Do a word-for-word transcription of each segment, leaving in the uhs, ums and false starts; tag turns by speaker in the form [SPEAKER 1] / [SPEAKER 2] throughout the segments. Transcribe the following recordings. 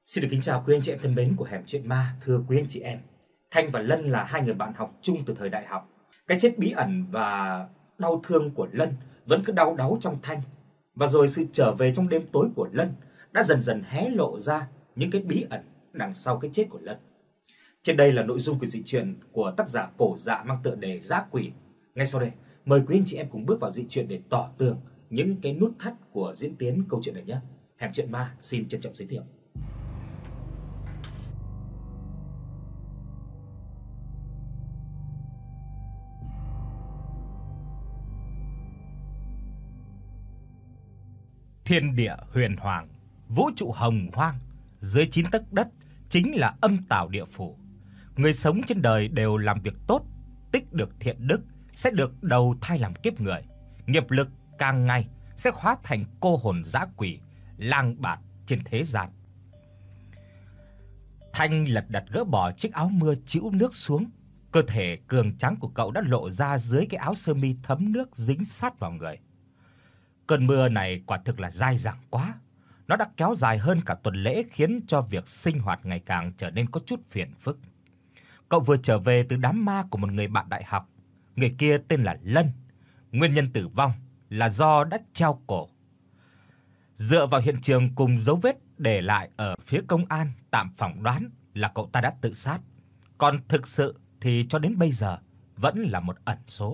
[SPEAKER 1] Xin được kính chào quý anh chị em thân mến của Hẻm Chuyện Ma. Thưa quý anh chị em, Thanh và Lân là hai người bạn học chung từ thời đại học. Cái chết bí ẩn và đau thương của Lân vẫn cứ đau đáu trong Thanh. Và rồi sự trở về trong đêm tối của Lân đã dần dần hé lộ ra những cái bí ẩn đằng sau cái chết của Lân. Trên đây là nội dung của dị truyện của tác giả Cổ Dạ mang tựa đề Dã Quỷ. Ngay sau đây, mời quý anh chị em cùng bước vào dị truyện để tỏ tường những cái nút thắt của diễn tiến câu chuyện này nhé. Hẻm Chuyện Ma xin trân trọng giới thiệu.
[SPEAKER 2] Thiên địa huyền hoàng, vũ trụ hồng hoang, dưới chín tấc đất chính là âm tào địa phủ. Người sống trên đời đều làm việc tốt, tích được thiện đức sẽ được đầu thai làm kiếp người. Nghiệp lực càng ngày sẽ hóa thành cô hồn dã quỷ lang bạt trên thế gian. Thanh lật đật gỡ bỏ chiếc áo mưa trĩu nước xuống, cơ thể cường tráng của cậu đã lộ ra dưới cái áo sơ mi thấm nước dính sát vào người. Cơn mưa này quả thực là dai dẳng quá. Nó đã kéo dài hơn cả tuần lễ khiến cho việc sinh hoạt ngày càng trở nên có chút phiền phức. Cậu vừa trở về từ đám ma của một người bạn đại học. Người kia tên là Lân. Nguyên nhân tử vong là do đã treo cổ. Dựa vào hiện trường cùng dấu vết để lại ở phía công an, tạm phỏng đoán là cậu ta đã tự sát. Còn thực sự thì cho đến bây giờ vẫn là một ẩn số.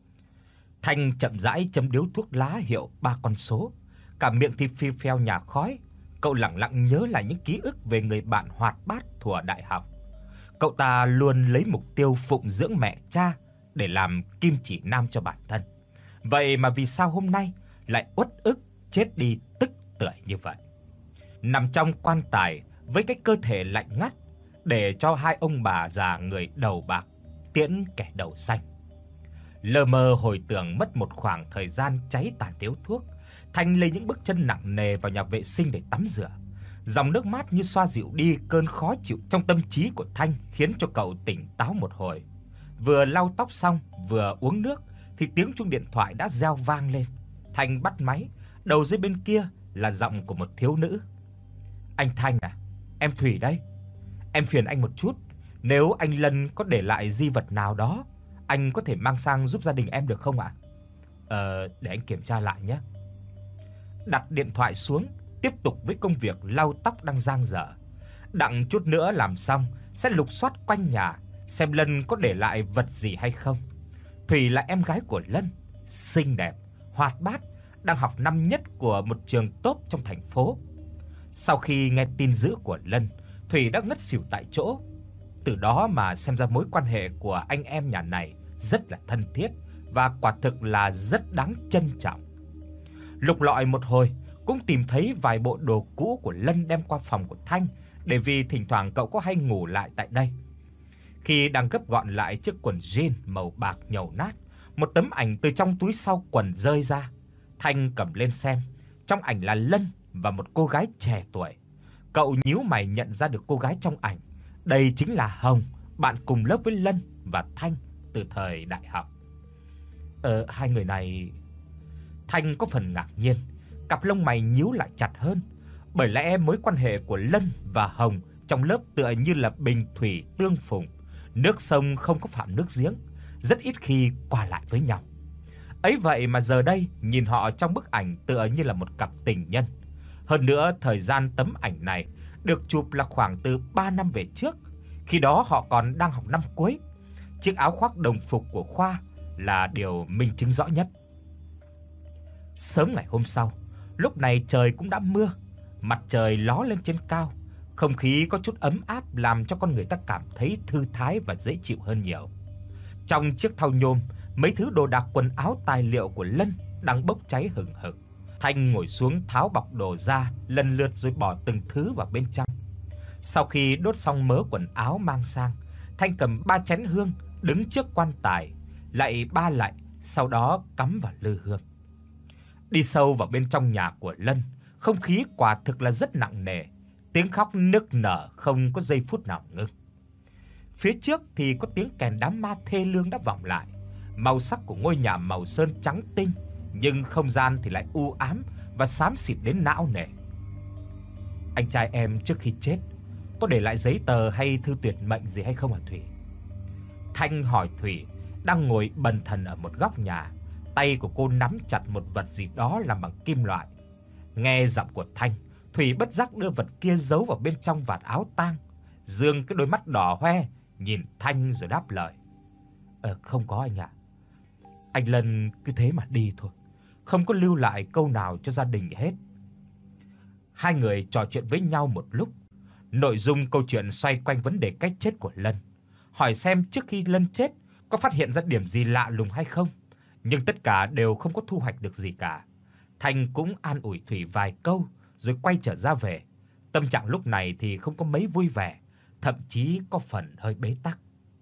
[SPEAKER 2] Thanh chậm rãi châm điếu thuốc lá hiệu ba con số, cả miệng thì phi phèo nhả khói. Cậu lặng lặng nhớ lại những ký ức về người bạn hoạt bát thuở đại học. Cậu ta luôn lấy mục tiêu phụng dưỡng mẹ cha để làm kim chỉ nam cho bản thân. Vậy mà vì sao hôm nay lại uất ức chết đi tức tưởi như vậy? Nằm trong quan tài với cái cơ thể lạnh ngắt để cho hai ông bà già người đầu bạc tiễn kẻ đầu xanh. Lờ mờ hồi tưởng mất một khoảng thời gian cháy tàn điếu thuốc, Thanh lấy những bước chân nặng nề vào nhà vệ sinh để tắm rửa. Dòng nước mát như xoa dịu đi cơn khó chịu trong tâm trí của Thanh, khiến cho cậu tỉnh táo một hồi. Vừa lau tóc xong, vừa uống nước thì tiếng chuông điện thoại đã reo vang lên. Thanh bắt máy, đầu dây bên kia là giọng của một thiếu nữ. "Anh Thanh à, em Thủy đây. Em phiền anh một chút, nếu anh Lân có để lại di vật nào đó, anh có thể mang sang giúp gia đình em được không ạ?" "Ờ, để anh kiểm tra lại nhé." Đặt điện thoại xuống, tiếp tục với công việc lau tóc đang dang dở. Đặng chút nữa làm xong sẽ lục soát quanh nhà xem Lân có để lại vật gì hay không. Thủy là em gái của Lân, xinh đẹp, hoạt bát, đang học năm nhất của một trường top trong thành phố. Sau khi nghe tin dữ của Lân, Thủy đã ngất xỉu tại chỗ. Từ đó mà xem ra mối quan hệ của anh em nhà này rất là thân thiết và quả thực là rất đáng trân trọng. Lục lọi một hồi cũng tìm thấy vài bộ đồ cũ của Lân đem qua phòng của Thanh, để vì thỉnh thoảng cậu có hay ngủ lại tại đây. Khi đang gấp gọn lại chiếc quần jean màu bạc nhầu nát, một tấm ảnh từ trong túi sau quần rơi ra. Thanh cầm lên xem, trong ảnh là Lân và một cô gái trẻ tuổi. Cậu nhíu mày nhận ra được cô gái trong ảnh. Đây chính là Hồng, bạn cùng lớp với Lân và Thanh từ thời đại học. Ờ, hai người này... Thanh có phần ngạc nhiên, cặp lông mày nhíu lại chặt hơn, bởi lẽ mối quan hệ của Lân và Hồng trong lớp tựa như là bình thủy tương phùng, nước sông không có phạm nước giếng, rất ít khi qua lại với nhau. Ấy vậy mà giờ đây nhìn họ trong bức ảnh tựa như là một cặp tình nhân. Hơn nữa, thời gian tấm ảnh này được chụp là khoảng từ ba năm về trước, khi đó họ còn đang học năm cuối. Chiếc áo khoác đồng phục của khoa là điều minh chứng rõ nhất. Sớm ngày hôm sau, lúc này trời cũng đã mưa, mặt trời ló lên trên cao, không khí có chút ấm áp làm cho con người ta cảm thấy thư thái và dễ chịu hơn nhiều. Trong chiếc thau nhôm, mấy thứ đồ đạc quần áo tài liệu của Lân đang bốc cháy hừng hực. Thanh ngồi xuống tháo bọc đồ ra, lần lượt rồi bỏ từng thứ vào bên trong. Sau khi đốt xong mớ quần áo mang sang, Thanh cầm ba chén hương đứng trước quan tài, lạy ba lạy, sau đó cắm vào lư hương. Đi sâu vào bên trong nhà của Lân, không khí quả thực là rất nặng nề, tiếng khóc nức nở không có giây phút nào ngưng. Phía trước thì có tiếng kèn đám ma thê lương đã vọng lại. Màu sắc của ngôi nhà màu sơn trắng tinh, nhưng không gian thì lại u ám và xám xịt đến não nề. Anh trai em trước khi chết có để lại giấy tờ hay thư tuyệt mệnh gì hay không hả Thủy? Thanh hỏi Thủy đang ngồi bần thần ở một góc nhà, tay của cô nắm chặt một vật gì đó làm bằng kim loại. Nghe giọng của Thanh, Thủy bất giác đưa vật kia giấu vào bên trong vạt áo tang, dương cái đôi mắt đỏ hoe nhìn Thanh rồi đáp lời: "Ờ không có anh ạ. Anh Lân cứ thế mà đi thôi, không có lưu lại câu nào cho gia đình hết." Hai người trò chuyện với nhau một lúc. Nội dung câu chuyện xoay quanh vấn đề cái chết của Lân, hỏi xem trước khi Lân chết có phát hiện ra điểm gì lạ lùng hay không, nhưng tất cả đều không có thu hoạch được gì cả. Thanh cũng an ủi Thủy vài câu rồi quay trở ra về. Tâm trạng lúc này thì không có mấy vui vẻ, thậm chí có phần hơi bế tắc.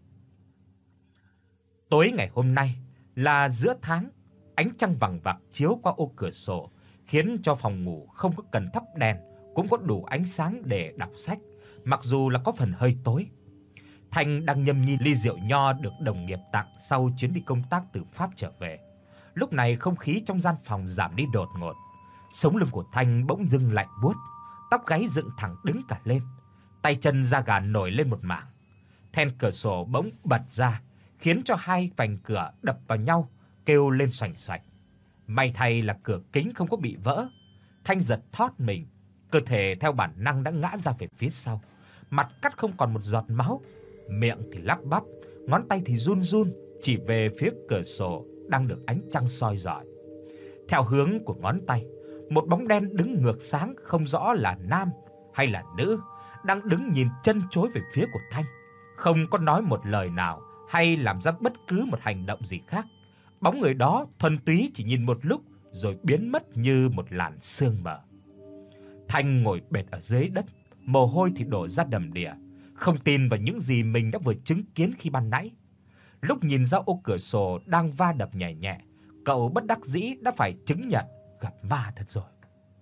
[SPEAKER 2] Tối ngày hôm nay là giữa tháng, ánh trăng vằng vặc chiếu qua ô cửa sổ, khiến cho phòng ngủ không có cần thắp đèn cũng có đủ ánh sáng để đọc sách, mặc dù là có phần hơi tối. Thanh đang nhâm nhi ly rượu nho được đồng nghiệp tặng sau chuyến đi công tác từ Pháp trở về. Lúc này không khí trong gian phòng giảm đi đột ngột. Sống lưng của Thanh bỗng dưng lạnh buốt, tóc gáy dựng thẳng đứng cả lên, tay chân da gà nổi lên một mảng. Then cửa sổ bỗng bật ra, khiến cho hai vành cửa đập vào nhau kêu lên xoành xoạch. May thay là cửa kính không có bị vỡ. Thanh giật thót mình, cơ thể theo bản năng đã ngã ra về phía sau, mặt cắt không còn một giọt máu, miệng thì lắp bắp, ngón tay thì run run chỉ về phía cửa sổ đang được ánh trăng soi rọi. Theo hướng của ngón tay, một bóng đen đứng ngược sáng không rõ là nam hay là nữ, đang đứng nhìn chân chối về phía của Thanh, không có nói một lời nào hay làm ra bất cứ một hành động gì khác. Bóng người đó thuần túy chỉ nhìn một lúc rồi biến mất như một làn sương mờ. Thanh ngồi bệt ở dưới đất, mồ hôi thì đổ ra đầm đìa, không tin vào những gì mình đã vừa chứng kiến khi ban nãy. Lúc nhìn ra ô cửa sổ đang va đập nhẹ nhẹ, cậu bất đắc dĩ đã phải chứng nhận gặp ma thật rồi.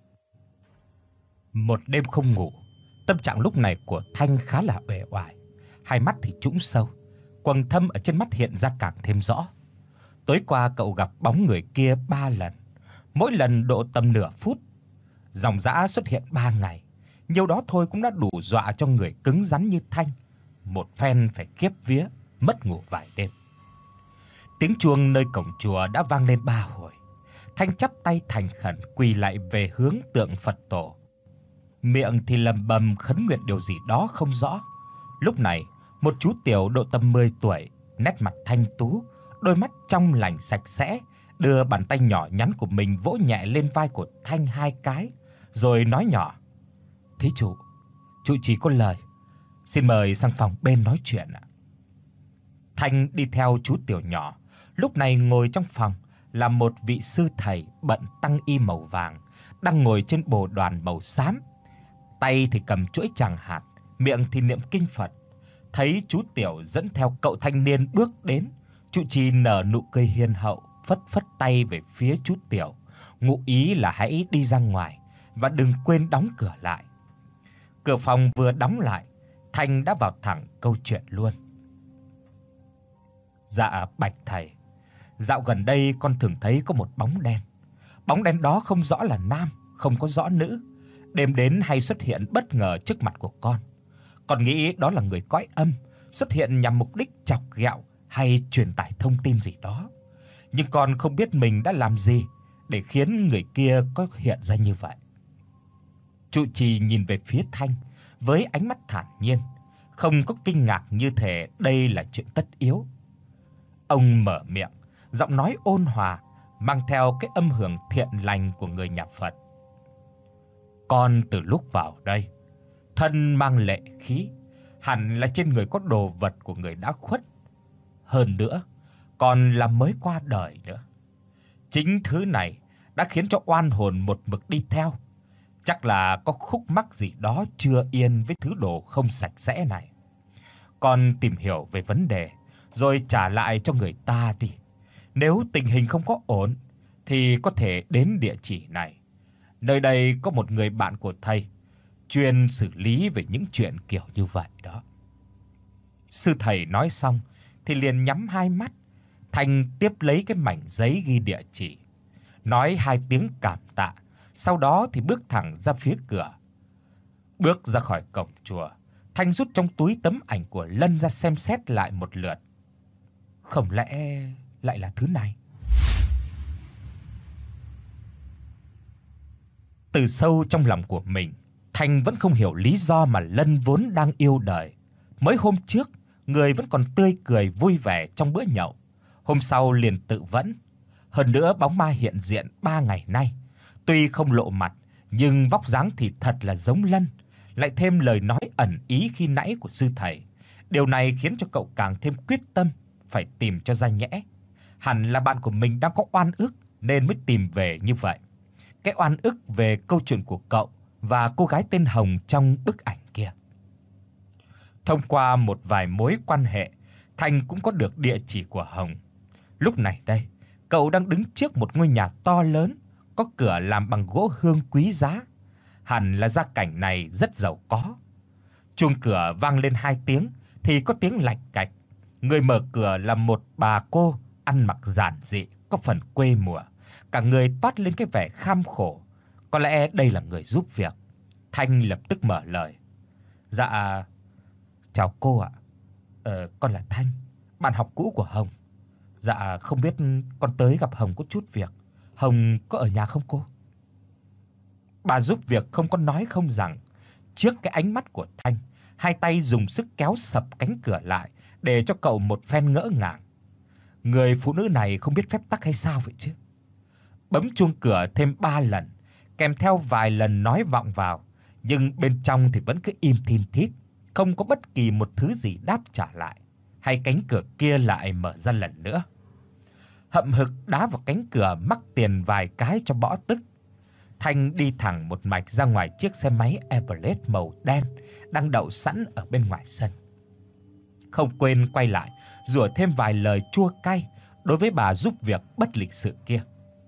[SPEAKER 2] Một đêm không ngủ, tâm trạng lúc này của Thanh khá là uể oải, hai mắt thì trũng sâu, quầng thâm ở trên mắt hiện ra càng thêm rõ. Tối qua cậu gặp bóng người kia ba lần, mỗi lần độ tầm nửa phút. Dòng dã xuất hiện ba ngày, nhiều đó thôi cũng đã đủ dọa cho người cứng rắn như Thanh một phen phải kiếp vía, mất ngủ vài đêm. Tiếng chuông nơi cổng chùa đã vang lên ba hồi. Thanh chắp tay thành khẩn quỳ lại về hướng tượng Phật tổ, miệng thì lẩm bẩm khấn nguyện điều gì đó không rõ. Lúc này, một chú tiểu độ tầm mười tuổi, nét mặt thanh tú, đôi mắt trong lành sạch sẽ, đưa bàn tay nhỏ nhắn của mình vỗ nhẹ lên vai của Thanh hai cái, rồi nói nhỏ: "Thí chủ, chủ chỉ có lời, xin mời sang phòng bên nói chuyện ạ." Thanh đi theo chú tiểu nhỏ. Lúc này ngồi trong phòng là một vị sư thầy bận tăng y màu vàng, đang ngồi trên bồ đoàn màu xám, tay thì cầm chuỗi tràng hạt, miệng thì niệm kinh Phật. Thấy chú tiểu dẫn theo cậu thanh niên bước đến, trụ trì nở nụ cười hiền hậu, phất phất tay về phía chú tiểu, ngụ ý là hãy đi ra ngoài và đừng quên đóng cửa lại. Cửa phòng vừa đóng lại, Thanh đã vào thẳng câu chuyện luôn. "Dạ bạch thầy, dạo gần đây con thường thấy có một bóng đen. Bóng đen đó không rõ là nam, không có rõ nữ, đêm đến hay xuất hiện bất ngờ trước mặt của con. Con nghĩ đó là người cõi âm xuất hiện nhằm mục đích chọc ghẹo hay truyền tải thông tin gì đó. Nhưng con không biết mình đã làm gì để khiến người kia có hiện ra như vậy." Trụ trì nhìn về phía Thanh với ánh mắt thản nhiên, không có kinh ngạc, như thể đây là chuyện tất yếu. Ông mở miệng, giọng nói ôn hòa, mang theo cái âm hưởng thiện lành của người nhà Phật. "Con từ lúc vào đây, thân mang lệ khí, hẳn là trên người có đồ vật của người đã khuất. Hơn nữa, còn là mới qua đời nữa. Chính thứ này đã khiến cho oan hồn một mực đi theo. Chắc là có khúc mắc gì đó chưa yên với thứ đồ không sạch sẽ này. Con tìm hiểu về vấn đề rồi trả lại cho người ta đi. Nếu tình hình không có ổn thì có thể đến địa chỉ này. Nơi đây có một người bạn của thầy chuyên xử lý về những chuyện kiểu như vậy đó." Sư thầy nói xong thì liền nhắm hai mắt. Thanh tiếp lấy cái mảnh giấy ghi địa chỉ, nói hai tiếng cảm tạ, sau đó thì bước thẳng ra phía cửa. Bước ra khỏi cổng chùa, Thanh rút trong túi tấm ảnh của Lân ra xem xét lại một lượt. Không lẽ lại là thứ này? Từ sâu trong lòng của mình, Thanh vẫn không hiểu lý do mà Lân vốn đang yêu đời. Mới hôm trước, người vẫn còn tươi cười vui vẻ trong bữa nhậu, hôm sau liền tự vẫn. Hơn nữa bóng ma hiện diện ba ngày nay, tuy không lộ mặt nhưng vóc dáng thì thật là giống Lân, lại thêm lời nói ẩn ý khi nãy của sư thầy. Điều này khiến cho cậu càng thêm quyết tâm phải tìm cho ra nhẽ. Hẳn là bạn của mình đang có oan ức nên mới tìm về như vậy. Cái oan ức về câu chuyện của cậu và cô gái tên Hồng trong bức ảnh kia. Thông qua một vài mối quan hệ, Thành cũng có được địa chỉ của Hồng. Lúc này đây, cậu đang đứng trước một ngôi nhà to lớn, có cửa làm bằng gỗ hương quý giá. Hẳn là gia cảnh này rất giàu có. Chuông cửa vang lên hai tiếng thì có tiếng lạch cạch. Người mở cửa là một bà cô ăn mặc giản dị, có phần quê mùa, cả người toát lên cái vẻ kham khổ. Có lẽ đây là người giúp việc. Thanh lập tức mở lời. Dạ, chào cô ạ. Ờ, con là Thanh, bạn học cũ của Hồng. Dạ, không biết con tới gặp Hồng có chút việc. Hồng có ở nhà không cô? Bà giúp việc không có nói không rằng. Trước cái ánh mắt của Thanh, hai tay dùng sức kéo sập cánh cửa lại để cho cậu một phen ngỡ ngàng. Người phụ nữ này không biết phép tắc hay sao vậy chứ? Bấm chuông cửa thêm ba lần, kèm theo vài lần nói vọng vào, nhưng bên trong thì vẫn cứ im thin thít, không có bất kỳ một thứ gì đáp trả lại. Hay cánh cửa kia lại mở ra lần nữa. Hậm hực đá vào cánh cửa mắc tiền vài cái cho bỏ tức. Thanh đi thẳng một mạch ra ngoài chiếc xe máy Everest màu đen đang đậu sẵn ở bên ngoài sân. Không quên quay lại rủa thêm vài lời chua cay đối với bà giúp việc bất lịch sự kia.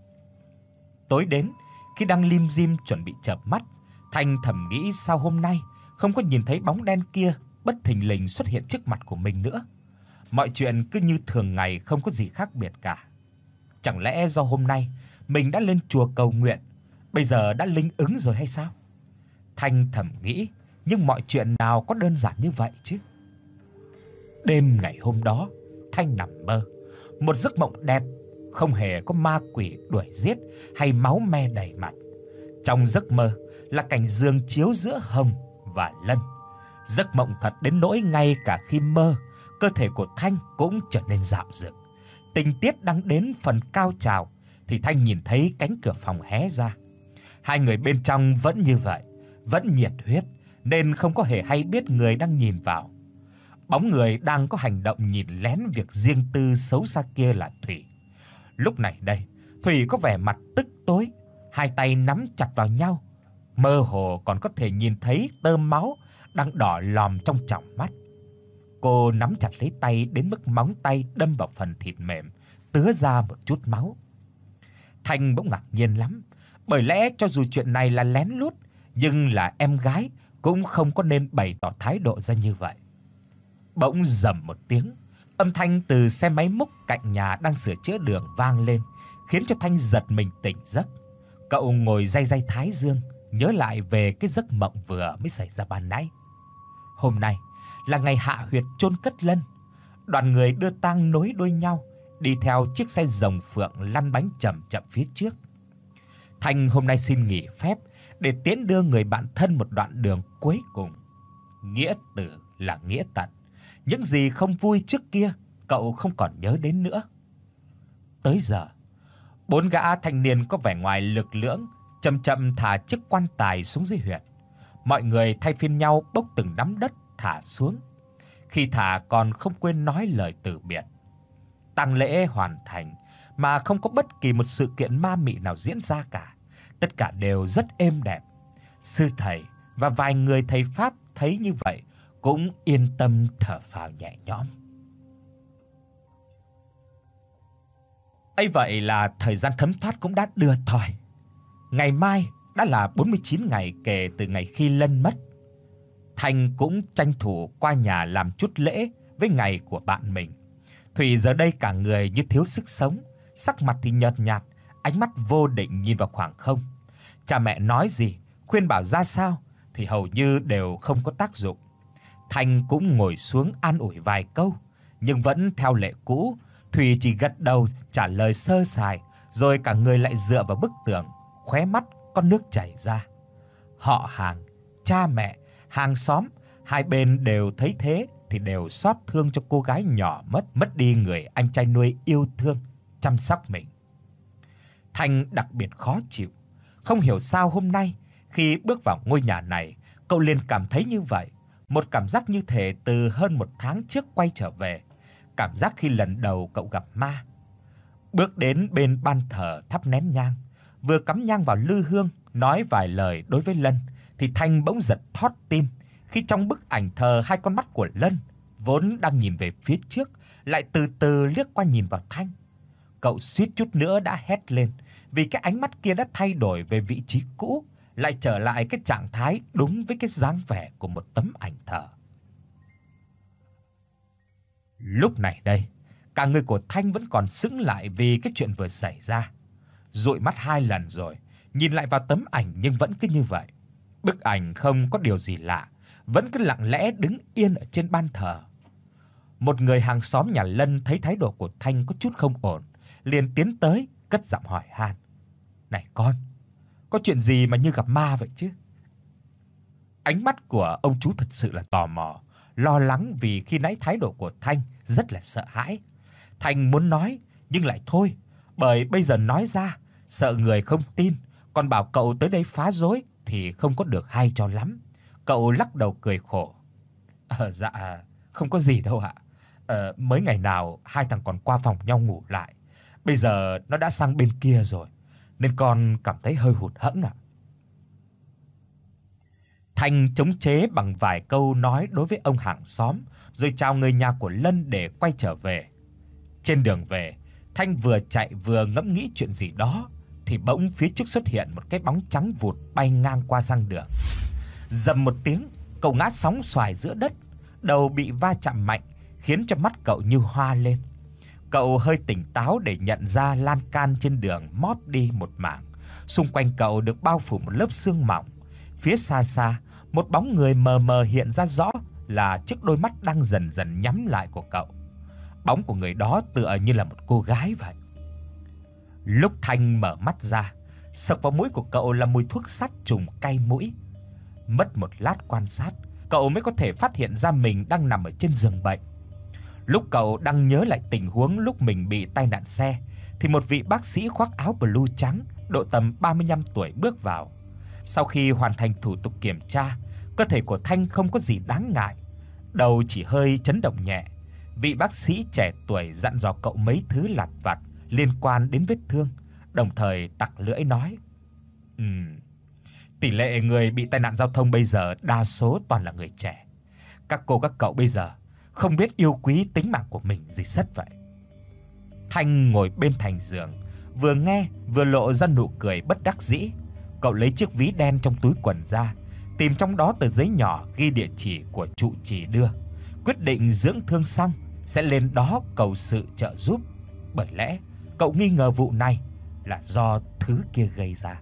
[SPEAKER 2] Tối đến, khi đang lim dim chuẩn bị chợp mắt, Thanh thầm nghĩ sao hôm nay không có nhìn thấy bóng đen kia bất thình lình xuất hiện trước mặt của mình nữa. Mọi chuyện cứ như thường ngày, không có gì khác biệt cả. Chẳng lẽ do hôm nay mình đã lên chùa cầu nguyện, bây giờ đã linh ứng rồi hay sao? Thanh thầm nghĩ, nhưng mọi chuyện nào có đơn giản như vậy chứ. Đêm ngày hôm đó, Thanh nằm mơ, một giấc mộng đẹp, không hề có ma quỷ đuổi giết hay máu me đầy mặt. Trong giấc mơ là cảnh giường chiếu giữa Hồng và Lân. Giấc mộng thật đến nỗi ngay cả khi mơ, cơ thể của Thanh cũng trở nên dạo dực. Tình tiết đang đến phần cao trào thì Thanh nhìn thấy cánh cửa phòng hé ra. Hai người bên trong vẫn như vậy, vẫn nhiệt huyết nên không có hề hay biết người đang nhìn vào. Bóng người đang có hành động nhìn lén việc riêng tư xấu xa kia là Thủy. Lúc này đây, Thủy có vẻ mặt tức tối, hai tay nắm chặt vào nhau, mơ hồ còn có thể nhìn thấy tơ máu đang đỏ lòm trong tròng mắt. Cô nắm chặt lấy tay đến mức móng tay đâm vào phần thịt mềm, tứa ra một chút máu. Thanh bỗng ngạc nhiên lắm, bởi lẽ cho dù chuyện này là lén lút, nhưng là em gái cũng không có nên bày tỏ thái độ ra như vậy. Bỗng rầm một tiếng, âm thanh từ xe máy múc cạnh nhà đang sửa chữa đường vang lên, khiến cho Thanh giật mình tỉnh giấc. Cậu ngồi day day thái dương, nhớ lại về cái giấc mộng vừa mới xảy ra ban nãy. Hôm nay là ngày hạ huyệt chôn cất Lân. Đoàn người đưa tang nối đuôi nhau, đi theo chiếc xe rồng phượng lăn bánh chậm chậm phía trước. Thanh hôm nay xin nghỉ phép để tiễn đưa người bạn thân một đoạn đường cuối cùng. Nghĩa tử là nghĩa tận, những gì không vui trước kia cậu không còn nhớ đến nữa. Tới giờ, bốn gã thanh niên có vẻ ngoài lực lưỡng chậm chậm thả chiếc quan tài xuống dưới huyệt. Mọi người thay phiên nhau bốc từng nắm đất thả xuống. Khi thả còn không quên nói lời từ biệt. Tang lễ hoàn thành mà không có bất kỳ một sự kiện ma mị nào diễn ra cả. Tất cả đều rất êm đẹp. Sư thầy và vài người thầy pháp thấy như vậy cũng yên tâm thở phào nhẹ nhõm. Ấy vậy là thời gian thấm thoát cũng đã đưa thỏi. Ngày mai đã là bốn mươi chín ngày kể từ ngày khi Lân mất. Thanh cũng tranh thủ qua nhà làm chút lễ với ngày của bạn mình. Thủy giờ đây cả người như thiếu sức sống, sắc mặt thì nhợt nhạt, ánh mắt vô định nhìn vào khoảng không. Cha mẹ nói gì, khuyên bảo ra sao thì hầu như đều không có tác dụng. Thanh cũng ngồi xuống an ủi vài câu, nhưng vẫn theo lệ cũ, Thùy chỉ gật đầu trả lời sơ sài, rồi cả người lại dựa vào bức tường, khóe mắt có nước chảy ra. Họ hàng, cha mẹ, hàng xóm, hai bên đều thấy thế thì đều xót thương cho cô gái nhỏ mất mất đi người anh trai nuôi yêu thương, chăm sóc mình. Thanh đặc biệt khó chịu, không hiểu sao hôm nay khi bước vào ngôi nhà này, cậu liền cảm thấy như vậy, một cảm giác như thể từ hơn một tháng trước quay trở về, cảm giác khi lần đầu cậu gặp ma. Bước đến bên ban thờ thắp nén nhang, vừa cắm nhang vào lư hương, nói vài lời đối với Lân thì Thanh bỗng giật thót tim khi trong bức ảnh thờ hai con mắt của Lân vốn đang nhìn về phía trước lại từ từ liếc qua nhìn vào Thanh. Cậu suýt chút nữa đã hét lên vì cái ánh mắt kia đã thay đổi về vị trí cũ, lại trở lại cái trạng thái đúng với cái dáng vẻ của một tấm ảnh thờ. Lúc này đây, cả người của Thanh vẫn còn sững lại vì cái chuyện vừa xảy ra. Dụi mắt hai lần rồi, nhìn lại vào tấm ảnh nhưng vẫn cứ như vậy. Bức ảnh không có điều gì lạ, vẫn cứ lặng lẽ đứng yên ở trên ban thờ. Một người hàng xóm nhà Lân thấy thái độ của Thanh có chút không ổn, liền tiến tới cất giọng hỏi han: "Này con, có chuyện gì mà như gặp ma vậy chứ?" Ánh mắt của ông chú thật sự là tò mò, lo lắng vì khi nãy thái độ của Thanh rất là sợ hãi. Thanh muốn nói nhưng lại thôi, bởi bây giờ nói ra sợ người không tin, còn bảo cậu tới đây phá rối thì không có được hay cho lắm. Cậu lắc đầu cười khổ: "Ờ dạ, không có gì đâu ạ. Ờ mấy ngày nào hai thằng còn qua phòng nhau ngủ lại. Bây giờ nó đã sang bên kia rồi, nên con cảm thấy hơi hụt hẫng ạ." Thanh chống chế bằng vài câu nói đối với ông hàng xóm, rồi chào người nhà của Lân để quay trở về. Trên đường về, Thanh vừa chạy vừa ngẫm nghĩ chuyện gì đó thì bỗng phía trước xuất hiện một cái bóng trắng vụt bay ngang qua răng đường. Rầm một tiếng, cậu ngã sóng xoài giữa đất, đầu bị va chạm mạnh khiến cho mắt cậu như hoa lên. Cậu hơi tỉnh táo để nhận ra lan can trên đường móp đi một mảng, xung quanh cậu được bao phủ một lớp sương mỏng. Phía xa xa, một bóng người mờ mờ hiện ra rõ là chiếc đôi mắt đang dần dần nhắm lại của cậu. Bóng của người đó tựa như là một cô gái vậy. Lúc Thanh mở mắt ra, sộc vào mũi của cậu là mùi thuốc sắt trùng cay mũi. Mất một lát quan sát, cậu mới có thể phát hiện ra mình đang nằm ở trên giường bệnh. Lúc cậu đang nhớ lại tình huống lúc mình bị tai nạn xe thì một vị bác sĩ khoác áo blue trắng, độ tầm ba mươi lăm tuổi bước vào. Sau khi hoàn thành thủ tục kiểm tra, cơ thể của Thanh không có gì đáng ngại, đầu chỉ hơi chấn động nhẹ. Vị bác sĩ trẻ tuổi dặn dò cậu mấy thứ lặt vặt liên quan đến vết thương, đồng thời tặc lưỡi nói: "Ừm, tỷ lệ người bị tai nạn giao thông bây giờ đa số toàn là người trẻ. Các cô các cậu bây giờ không biết yêu quý tính mạng của mình gì sất vậy." Thanh ngồi bên thành giường, vừa nghe vừa lộ ra nụ cười bất đắc dĩ. Cậu lấy chiếc ví đen trong túi quần ra, tìm trong đó tờ giấy nhỏ ghi địa chỉ của trụ trì đưa, quyết định dưỡng thương xong sẽ lên đó cầu sự trợ giúp, bởi lẽ cậu nghi ngờ vụ này là do thứ kia gây ra.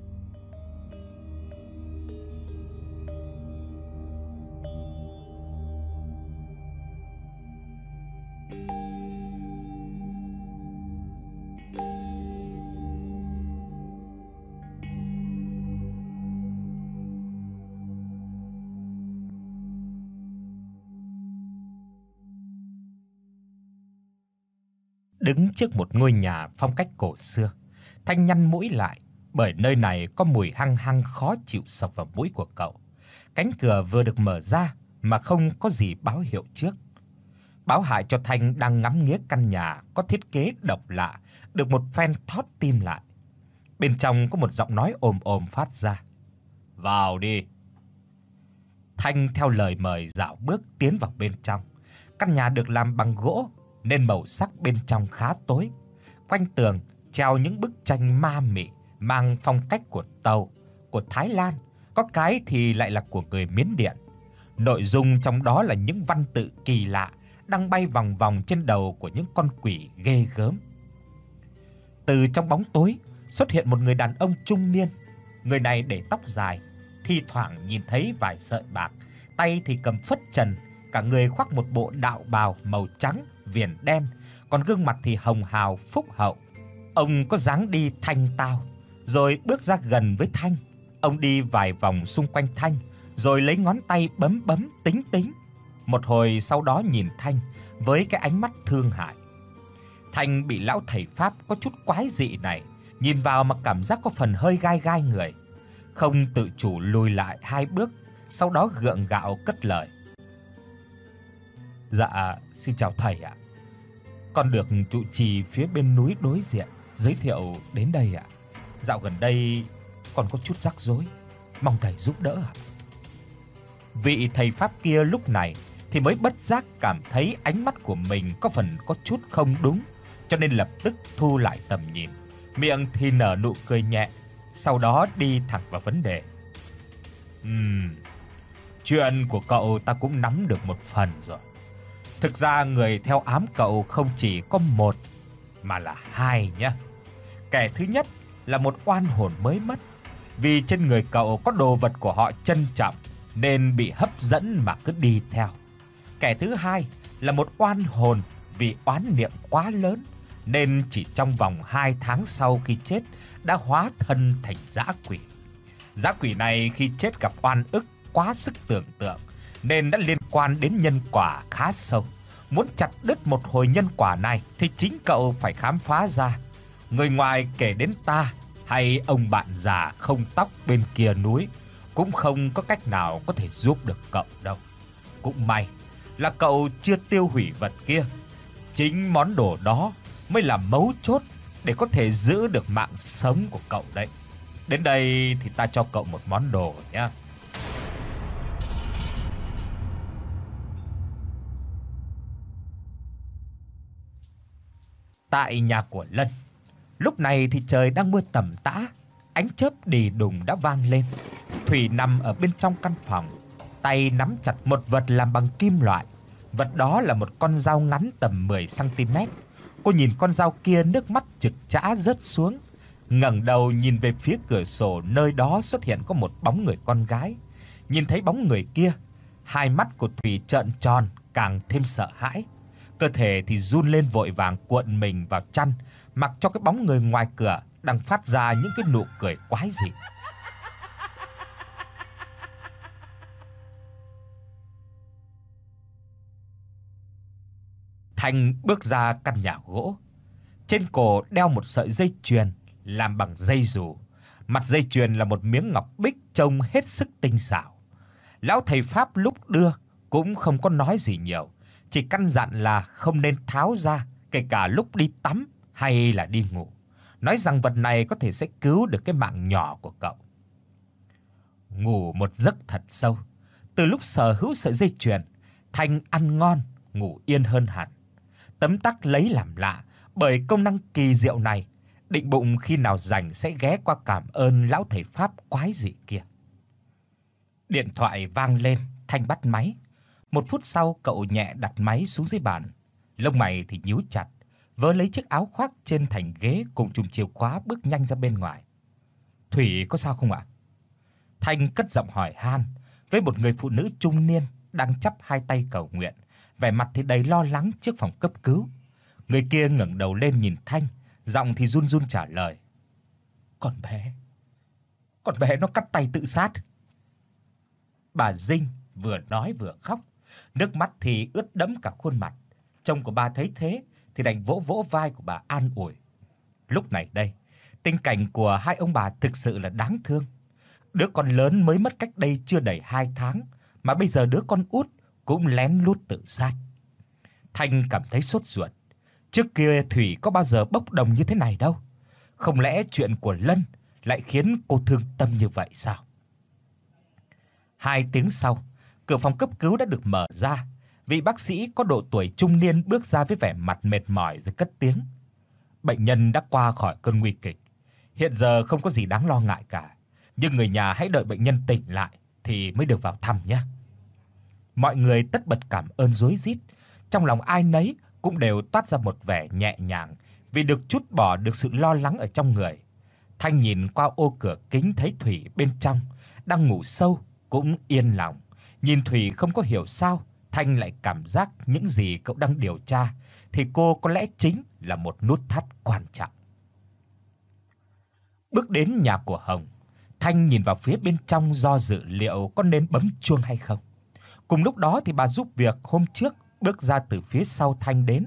[SPEAKER 2] Đứng trước một ngôi nhà phong cách cổ xưa, Thanh nhăn mũi lại, bởi nơi này có mùi hăng hăng khó chịu xộc vào mũi của cậu. Cánh cửa vừa được mở ra mà không có gì báo hiệu trước, báo hại cho Thanh đang ngắm nghía căn nhà có thiết kế độc lạ, được một phen thót tim lại. Bên trong có một giọng nói ồm ồm phát ra: "Vào đi." Thanh theo lời mời dạo bước tiến vào bên trong. Căn nhà được làm bằng gỗ nên màu sắc bên trong khá tối. Quanh tường treo những bức tranh ma mị mang phong cách của Tàu, của Thái Lan, có cái thì lại là của người Miến Điện. Nội dung trong đó là những văn tự kỳ lạ đang bay vòng vòng trên đầu của những con quỷ ghê gớm. Từ trong bóng tối xuất hiện một người đàn ông trung niên. Người này để tóc dài, thi thoảng nhìn thấy vài sợi bạc, tay thì cầm phất trần, cả người khoác một bộ đạo bào màu trắng viền đen, còn gương mặt thì hồng hào phúc hậu. Ông có dáng đi thanh tao, rồi bước ra gần với Thanh. Ông đi vài vòng xung quanh Thanh, rồi lấy ngón tay bấm bấm tính tính. Một hồi sau đó nhìn Thanh với cái ánh mắt thương hại. Thanh bị lão thầy pháp có chút quái dị này nhìn vào mà cảm giác có phần hơi gai gai người, không tự chủ lùi lại hai bước, sau đó gượng gạo cất lời: "Dạ, xin chào thầy ạ. Con được trụ trì phía bên núi đối diện giới thiệu đến đây ạ. Dạo gần đây con có chút rắc rối, mong thầy giúp đỡ ạ." Vị thầy pháp kia lúc này thì mới bất giác cảm thấy ánh mắt của mình có phần có chút không đúng, cho nên lập tức thu lại tầm nhìn, miệng thì nở nụ cười nhẹ, sau đó đi thẳng vào vấn đề. Ừm, chuyện của cậu ta cũng nắm được một phần rồi. Thực ra người theo ám cậu không chỉ có một mà là hai nhé. Kẻ thứ nhất là một oan hồn mới mất, vì trên người cậu có đồ vật của họ trân trọng nên bị hấp dẫn mà cứ đi theo. Kẻ thứ hai là một oan hồn vì oán niệm quá lớn nên chỉ trong vòng hai tháng sau khi chết đã hóa thân thành dã quỷ. Dã quỷ này khi chết gặp oan ức quá sức tưởng tượng nên đã liên quan đến nhân quả khá sâu. Muốn chặt đứt một hồi nhân quả này thì chính cậu phải khám phá ra. Người ngoài kể đến ta hay ông bạn già không tóc bên kia núi cũng không có cách nào có thể giúp được cậu đâu. Cũng may là cậu chưa tiêu hủy vật kia. Chính món đồ đó mới là mấu chốt để có thể giữ được mạng sống của cậu đấy. Đến đây thì ta cho cậu một món đồ nhé. Tại nhà của Lân, lúc này thì trời đang mưa tầm tã, ánh chớp đì đùng đã vang lên. Thủy nằm ở bên trong căn phòng, tay nắm chặt một vật làm bằng kim loại. Vật đó là một con dao ngắn tầm mười xăng ti mét. Cô nhìn con dao kia, nước mắt trực trã rớt xuống, ngẩng đầu nhìn về phía cửa sổ, nơi đó xuất hiện có một bóng người con gái. Nhìn thấy bóng người kia, hai mắt của Thủy trợn tròn, càng thêm sợ hãi. Cơ thể thì run lên vội vàng cuộn mình vào chăn, mặc cho cái bóng người ngoài cửa đang phát ra những cái nụ cười quái dị. Thanh bước ra căn nhà gỗ. Trên cổ đeo một sợi dây chuyền làm bằng dây dù. Mặt dây chuyền là một miếng ngọc bích trông hết sức tinh xảo. Lão thầy pháp lúc đưa cũng không có nói gì nhiều, chỉ căn dặn là không nên tháo ra kể cả lúc đi tắm hay là đi ngủ, nói rằng vật này có thể sẽ cứu được cái mạng nhỏ của cậu. Ngủ một giấc thật sâu, từ lúc sở hữu sợi dây chuyền, Thanh ăn ngon, ngủ yên hơn hẳn. Tấm tắc lấy làm lạ bởi công năng kỳ diệu này, định bụng khi nào rảnh sẽ ghé qua cảm ơn lão thầy pháp quái dị kia. Điện thoại vang lên, Thanh bắt máy. Một phút sau cậu nhẹ đặt máy xuống dưới bàn, lông mày thì nhíu chặt, vớ lấy chiếc áo khoác trên thành ghế cùng chùm chìa khóa bước nhanh ra bên ngoài. "Thủy có sao không ạ?" Thanh cất giọng hỏi han với một người phụ nữ trung niên đang chắp hai tay cầu nguyện, vẻ mặt thì đầy lo lắng trước phòng cấp cứu. Người kia ngẩng đầu lên nhìn Thanh, giọng thì run run trả lời: "Con bé, con bé nó cắt tay tự sát." Bà Dinh vừa nói vừa khóc, nước mắt thì ướt đẫm cả khuôn mặt. Chồng của bà thấy thế thì đành vỗ vỗ vai của bà an ủi. Lúc này đây, tình cảnh của hai ông bà thực sự là đáng thương. Đứa con lớn mới mất cách đây chưa đầy hai tháng, mà bây giờ đứa con út cũng lén lút tự sát. Thanh cảm thấy sốt ruột. Trước kia Thủy có bao giờ bốc đồng như thế này đâu. Không lẽ chuyện của Lân lại khiến cô thương tâm như vậy sao? Hai tiếng sau, cửa phòng cấp cứu đã được mở ra. Vị bác sĩ có độ tuổi trung niên bước ra với vẻ mặt mệt mỏi rồi cất tiếng: "Bệnh nhân đã qua khỏi cơn nguy kịch. Hiện giờ không có gì đáng lo ngại cả, nhưng người nhà hãy đợi bệnh nhân tỉnh lại thì mới được vào thăm nhé." Mọi người tất bật cảm ơn rối rít, trong lòng ai nấy cũng đều toát ra một vẻ nhẹ nhàng vì được trút bỏ được sự lo lắng ở trong người. Thanh nhìn qua ô cửa kính thấy Thủy bên trong đang ngủ sâu cũng yên lòng. Nhìn Thủy không có hiểu sao Thanh lại cảm giác những gì cậu đang điều tra thì cô có lẽ chính là một nút thắt quan trọng. Bước đến nhà của Hồng, Thanh nhìn vào phía bên trong do dự liệu có nên bấm chuông hay không. Cùng lúc đó thì bà giúp việc hôm trước bước ra từ phía sau Thanh đến.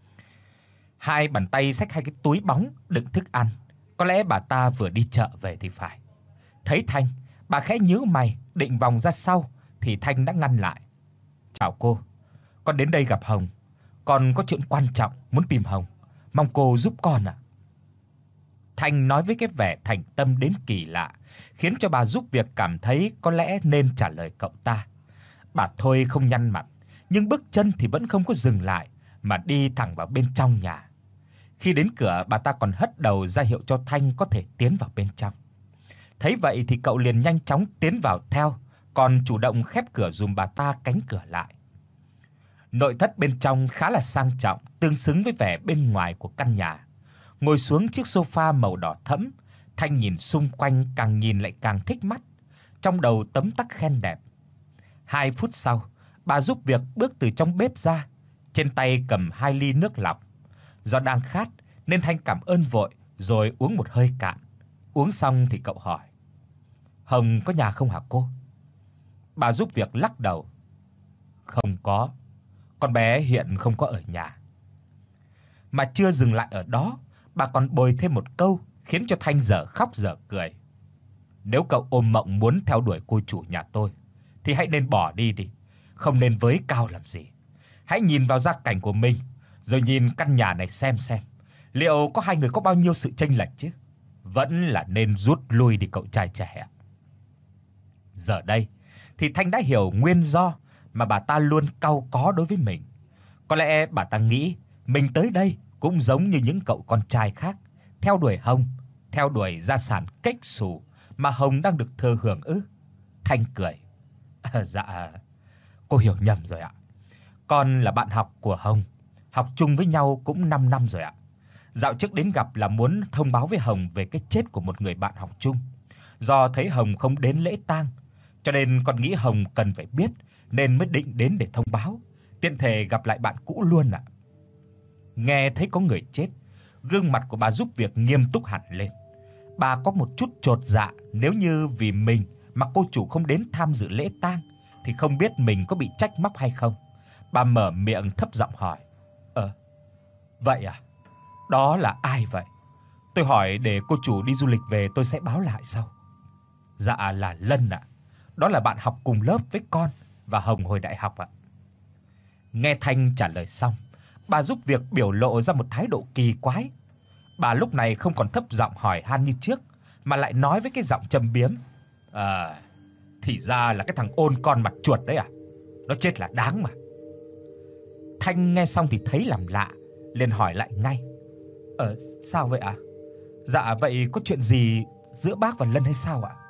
[SPEAKER 2] Hai bàn tay xách hai cái túi bóng đựng thức ăn, có lẽ bà ta vừa đi chợ về thì phải. Thấy Thanh, bà khẽ nhíu mày định vòng ra sau thì Thanh đã ngăn lại. "Chào cô, con đến đây gặp Hồng, con có chuyện quan trọng muốn tìm Hồng, mong cô giúp con ạ." Thanh nói với cái vẻ thành tâm đến kỳ lạ, khiến cho bà giúp việc cảm thấy có lẽ nên trả lời cậu ta. Bà thôi không nhăn mặt, nhưng bước chân thì vẫn không có dừng lại mà đi thẳng vào bên trong nhà. Khi đến cửa, bà ta còn hất đầu ra hiệu cho Thanh có thể tiến vào bên trong. Thấy vậy thì cậu liền nhanh chóng tiến vào theo, còn chủ động khép cửa giùm bà ta cánh cửa lại. Nội thất bên trong khá là sang trọng, tương xứng với vẻ bên ngoài của căn nhà. Ngồi xuống chiếc sofa màu đỏ thẫm, Thanh nhìn xung quanh càng nhìn lại càng thích mắt, trong đầu tấm tắc khen đẹp. Hai phút sau, bà giúp việc bước từ trong bếp ra, trên tay cầm hai ly nước lọc. Do đang khát nên Thanh cảm ơn vội rồi uống một hơi cạn. Uống xong thì cậu hỏi: "Hồng có nhà không hả cô?" Bà giúp việc lắc đầu: "Không có, con bé hiện không có ở nhà." Mà chưa dừng lại ở đó, bà còn bồi thêm một câu khiến cho Thanh dở khóc dở cười: "Nếu cậu ôm mộng muốn theo đuổi cô chủ nhà tôi thì hãy nên bỏ đi đi, không nên với cao làm gì. Hãy nhìn vào gia cảnh của mình, rồi nhìn căn nhà này xem xem, liệu có hai người có bao nhiêu sự chênh lệch chứ. Vẫn là nên rút lui đi cậu trai trẻ." Giờ đây thì Thanh đã hiểu nguyên do mà bà ta luôn cau có đối với mình. Có lẽ bà ta nghĩ mình tới đây cũng giống như những cậu con trai khác, theo đuổi Hồng, theo đuổi gia sản kếch xù mà Hồng đang được thừa hưởng ư? Thanh cười: À, "Dạ, cô hiểu nhầm rồi ạ. Con là bạn học của Hồng, học chung với nhau cũng năm năm rồi ạ. Dạo trước đến gặp là muốn thông báo với Hồng về cái chết của một người bạn học chung. Do thấy Hồng không đến lễ tang, cho nên con nghĩ Hồng cần phải biết nên mới định đến để thông báo, tiện thể gặp lại bạn cũ luôn ạ." Nghe thấy có người chết, gương mặt của bà giúp việc nghiêm túc hẳn lên. Bà có một chút chột dạ, nếu như vì mình mà cô chủ không đến tham dự lễ tang thì không biết mình có bị trách móc hay không. Bà mở miệng thấp giọng hỏi: "Ờ, vậy à? Đó là ai vậy? Tôi hỏi để cô chủ đi du lịch về tôi sẽ báo lại sau." "Dạ là Lân ạ. Đó là bạn học cùng lớp với con và Hồng hồi đại học ạ." Nghe Thanh trả lời xong, bà giúp việc biểu lộ ra một thái độ kỳ quái. Bà lúc này không còn thấp giọng hỏi han như trước, mà lại nói với cái giọng châm biếm: "À, thì ra là cái thằng ôn con mặt chuột đấy à? Nó chết là đáng mà." Thanh nghe xong thì thấy làm lạ, liền hỏi lại ngay: "Ờ, sao vậy ạ?" "Dạ vậy có chuyện gì giữa bác và Lân hay sao ạ?"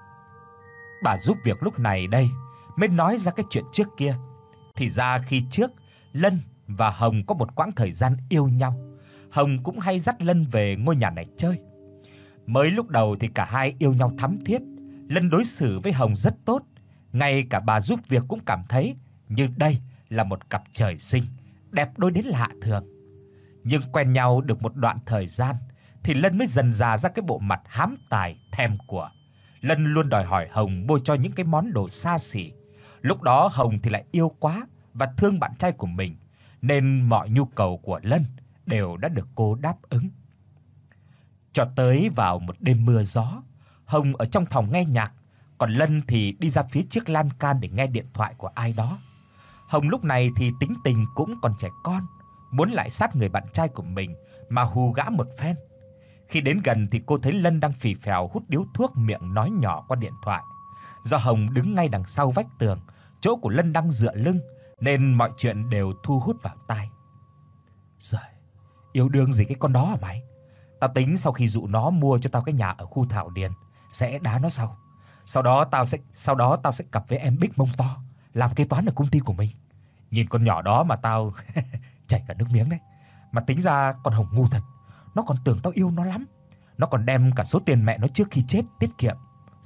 [SPEAKER 2] Bà giúp việc lúc này đây mới nói ra cái chuyện trước kia. Thì ra khi trước Lân và Hồng có một quãng thời gian yêu nhau, Hồng cũng hay dắt Lân về ngôi nhà này chơi. Mới lúc đầu thì cả hai yêu nhau thắm thiết, Lân đối xử với Hồng rất tốt, ngay cả bà giúp việc cũng cảm thấy như đây là một cặp trời sinh, đẹp đôi đến lạ thường. Nhưng quen nhau được một đoạn thời gian thì Lân mới dần dà ra cái bộ mặt hám tài thèm của. Lân luôn đòi hỏi Hồng mua cho những cái món đồ xa xỉ. Lúc đó Hồng thì lại yêu quá và thương bạn trai của mình, nên mọi nhu cầu của Lân đều đã được cô đáp ứng. Cho tới vào một đêm mưa gió, Hồng ở trong phòng nghe nhạc, còn Lân thì đi ra phía trước lan can để nghe điện thoại của ai đó. Hồng lúc này thì tính tình cũng còn trẻ con, muốn lại sát người bạn trai của mình mà hù gã một phen. Khi đến gần thì cô thấy Lân đang phì phèo hút điếu thuốc, miệng nói nhỏ qua điện thoại. Do Hồng đứng ngay đằng sau vách tường, chỗ của Lân đang dựa lưng, nên mọi chuyện đều thu hút vào tai. "Giời, yêu đương gì cái con đó hả mày? Tao tính sau khi dụ nó mua cho tao cái nhà ở khu Thảo Điền sẽ đá nó sau. Sau đó tao sẽ sau đó tao sẽ cặp với em Bích mông to, làm kế toán ở công ty của mình. Nhìn con nhỏ đó mà tao chảy cả nước miếng đấy. Mà tính ra con Hồng ngu thật, nó còn tưởng tao yêu nó lắm. Nó còn đem cả số tiền mẹ nó trước khi chết tiết kiệm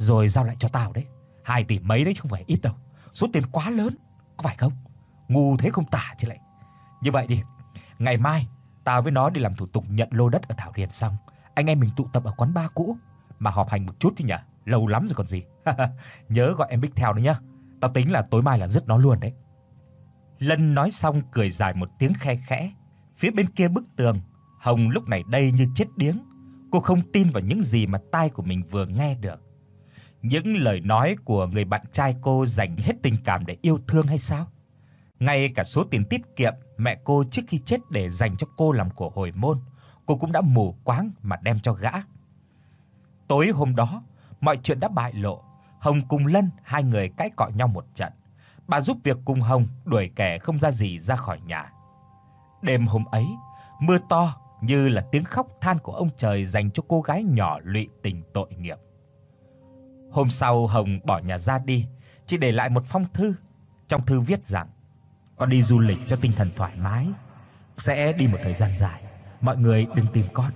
[SPEAKER 2] rồi giao lại cho tao đấy. Hai tỷ mấy đấy chứ không phải ít đâu. Số tiền quá lớn, có phải không? Ngu thế không tả chứ lại. Như vậy đi, ngày mai tao với nó đi làm thủ tục nhận lô đất ở Thảo Điền xong, anh em mình tụ tập ở quán bar cũ mà họp hành một chút chứ nhỉ, lâu lắm rồi còn gì. Nhớ gọi em Bích theo nữa nhá. Tao tính là tối mai là dứt nó luôn đấy. Lân nói xong cười dài một tiếng khe khẽ. Phía bên kia bức tường, Hồng lúc này đây như chết điếng. Cô không tin vào những gì mà tai của mình vừa nghe được. Những lời nói của người bạn trai cô dành hết tình cảm để yêu thương hay sao? Ngay cả số tiền tiết kiệm mẹ cô trước khi chết để dành cho cô làm của hồi môn, cô cũng đã mù quáng mà đem cho gã. Tối hôm đó, mọi chuyện đã bại lộ. Hồng cùng Lân hai người cãi cọ nhau một trận. Bà giúp việc cùng Hồng đuổi kẻ không ra gì ra khỏi nhà. Đêm hôm ấy, mưa to như là tiếng khóc than của ông trời dành cho cô gái nhỏ lụy tình tội nghiệp. Hôm sau Hồng bỏ nhà ra đi, chỉ để lại một phong thư. Trong thư viết rằng: "Con đi du lịch cho tinh thần thoải mái, sẽ đi một thời gian dài, mọi người đừng tìm con."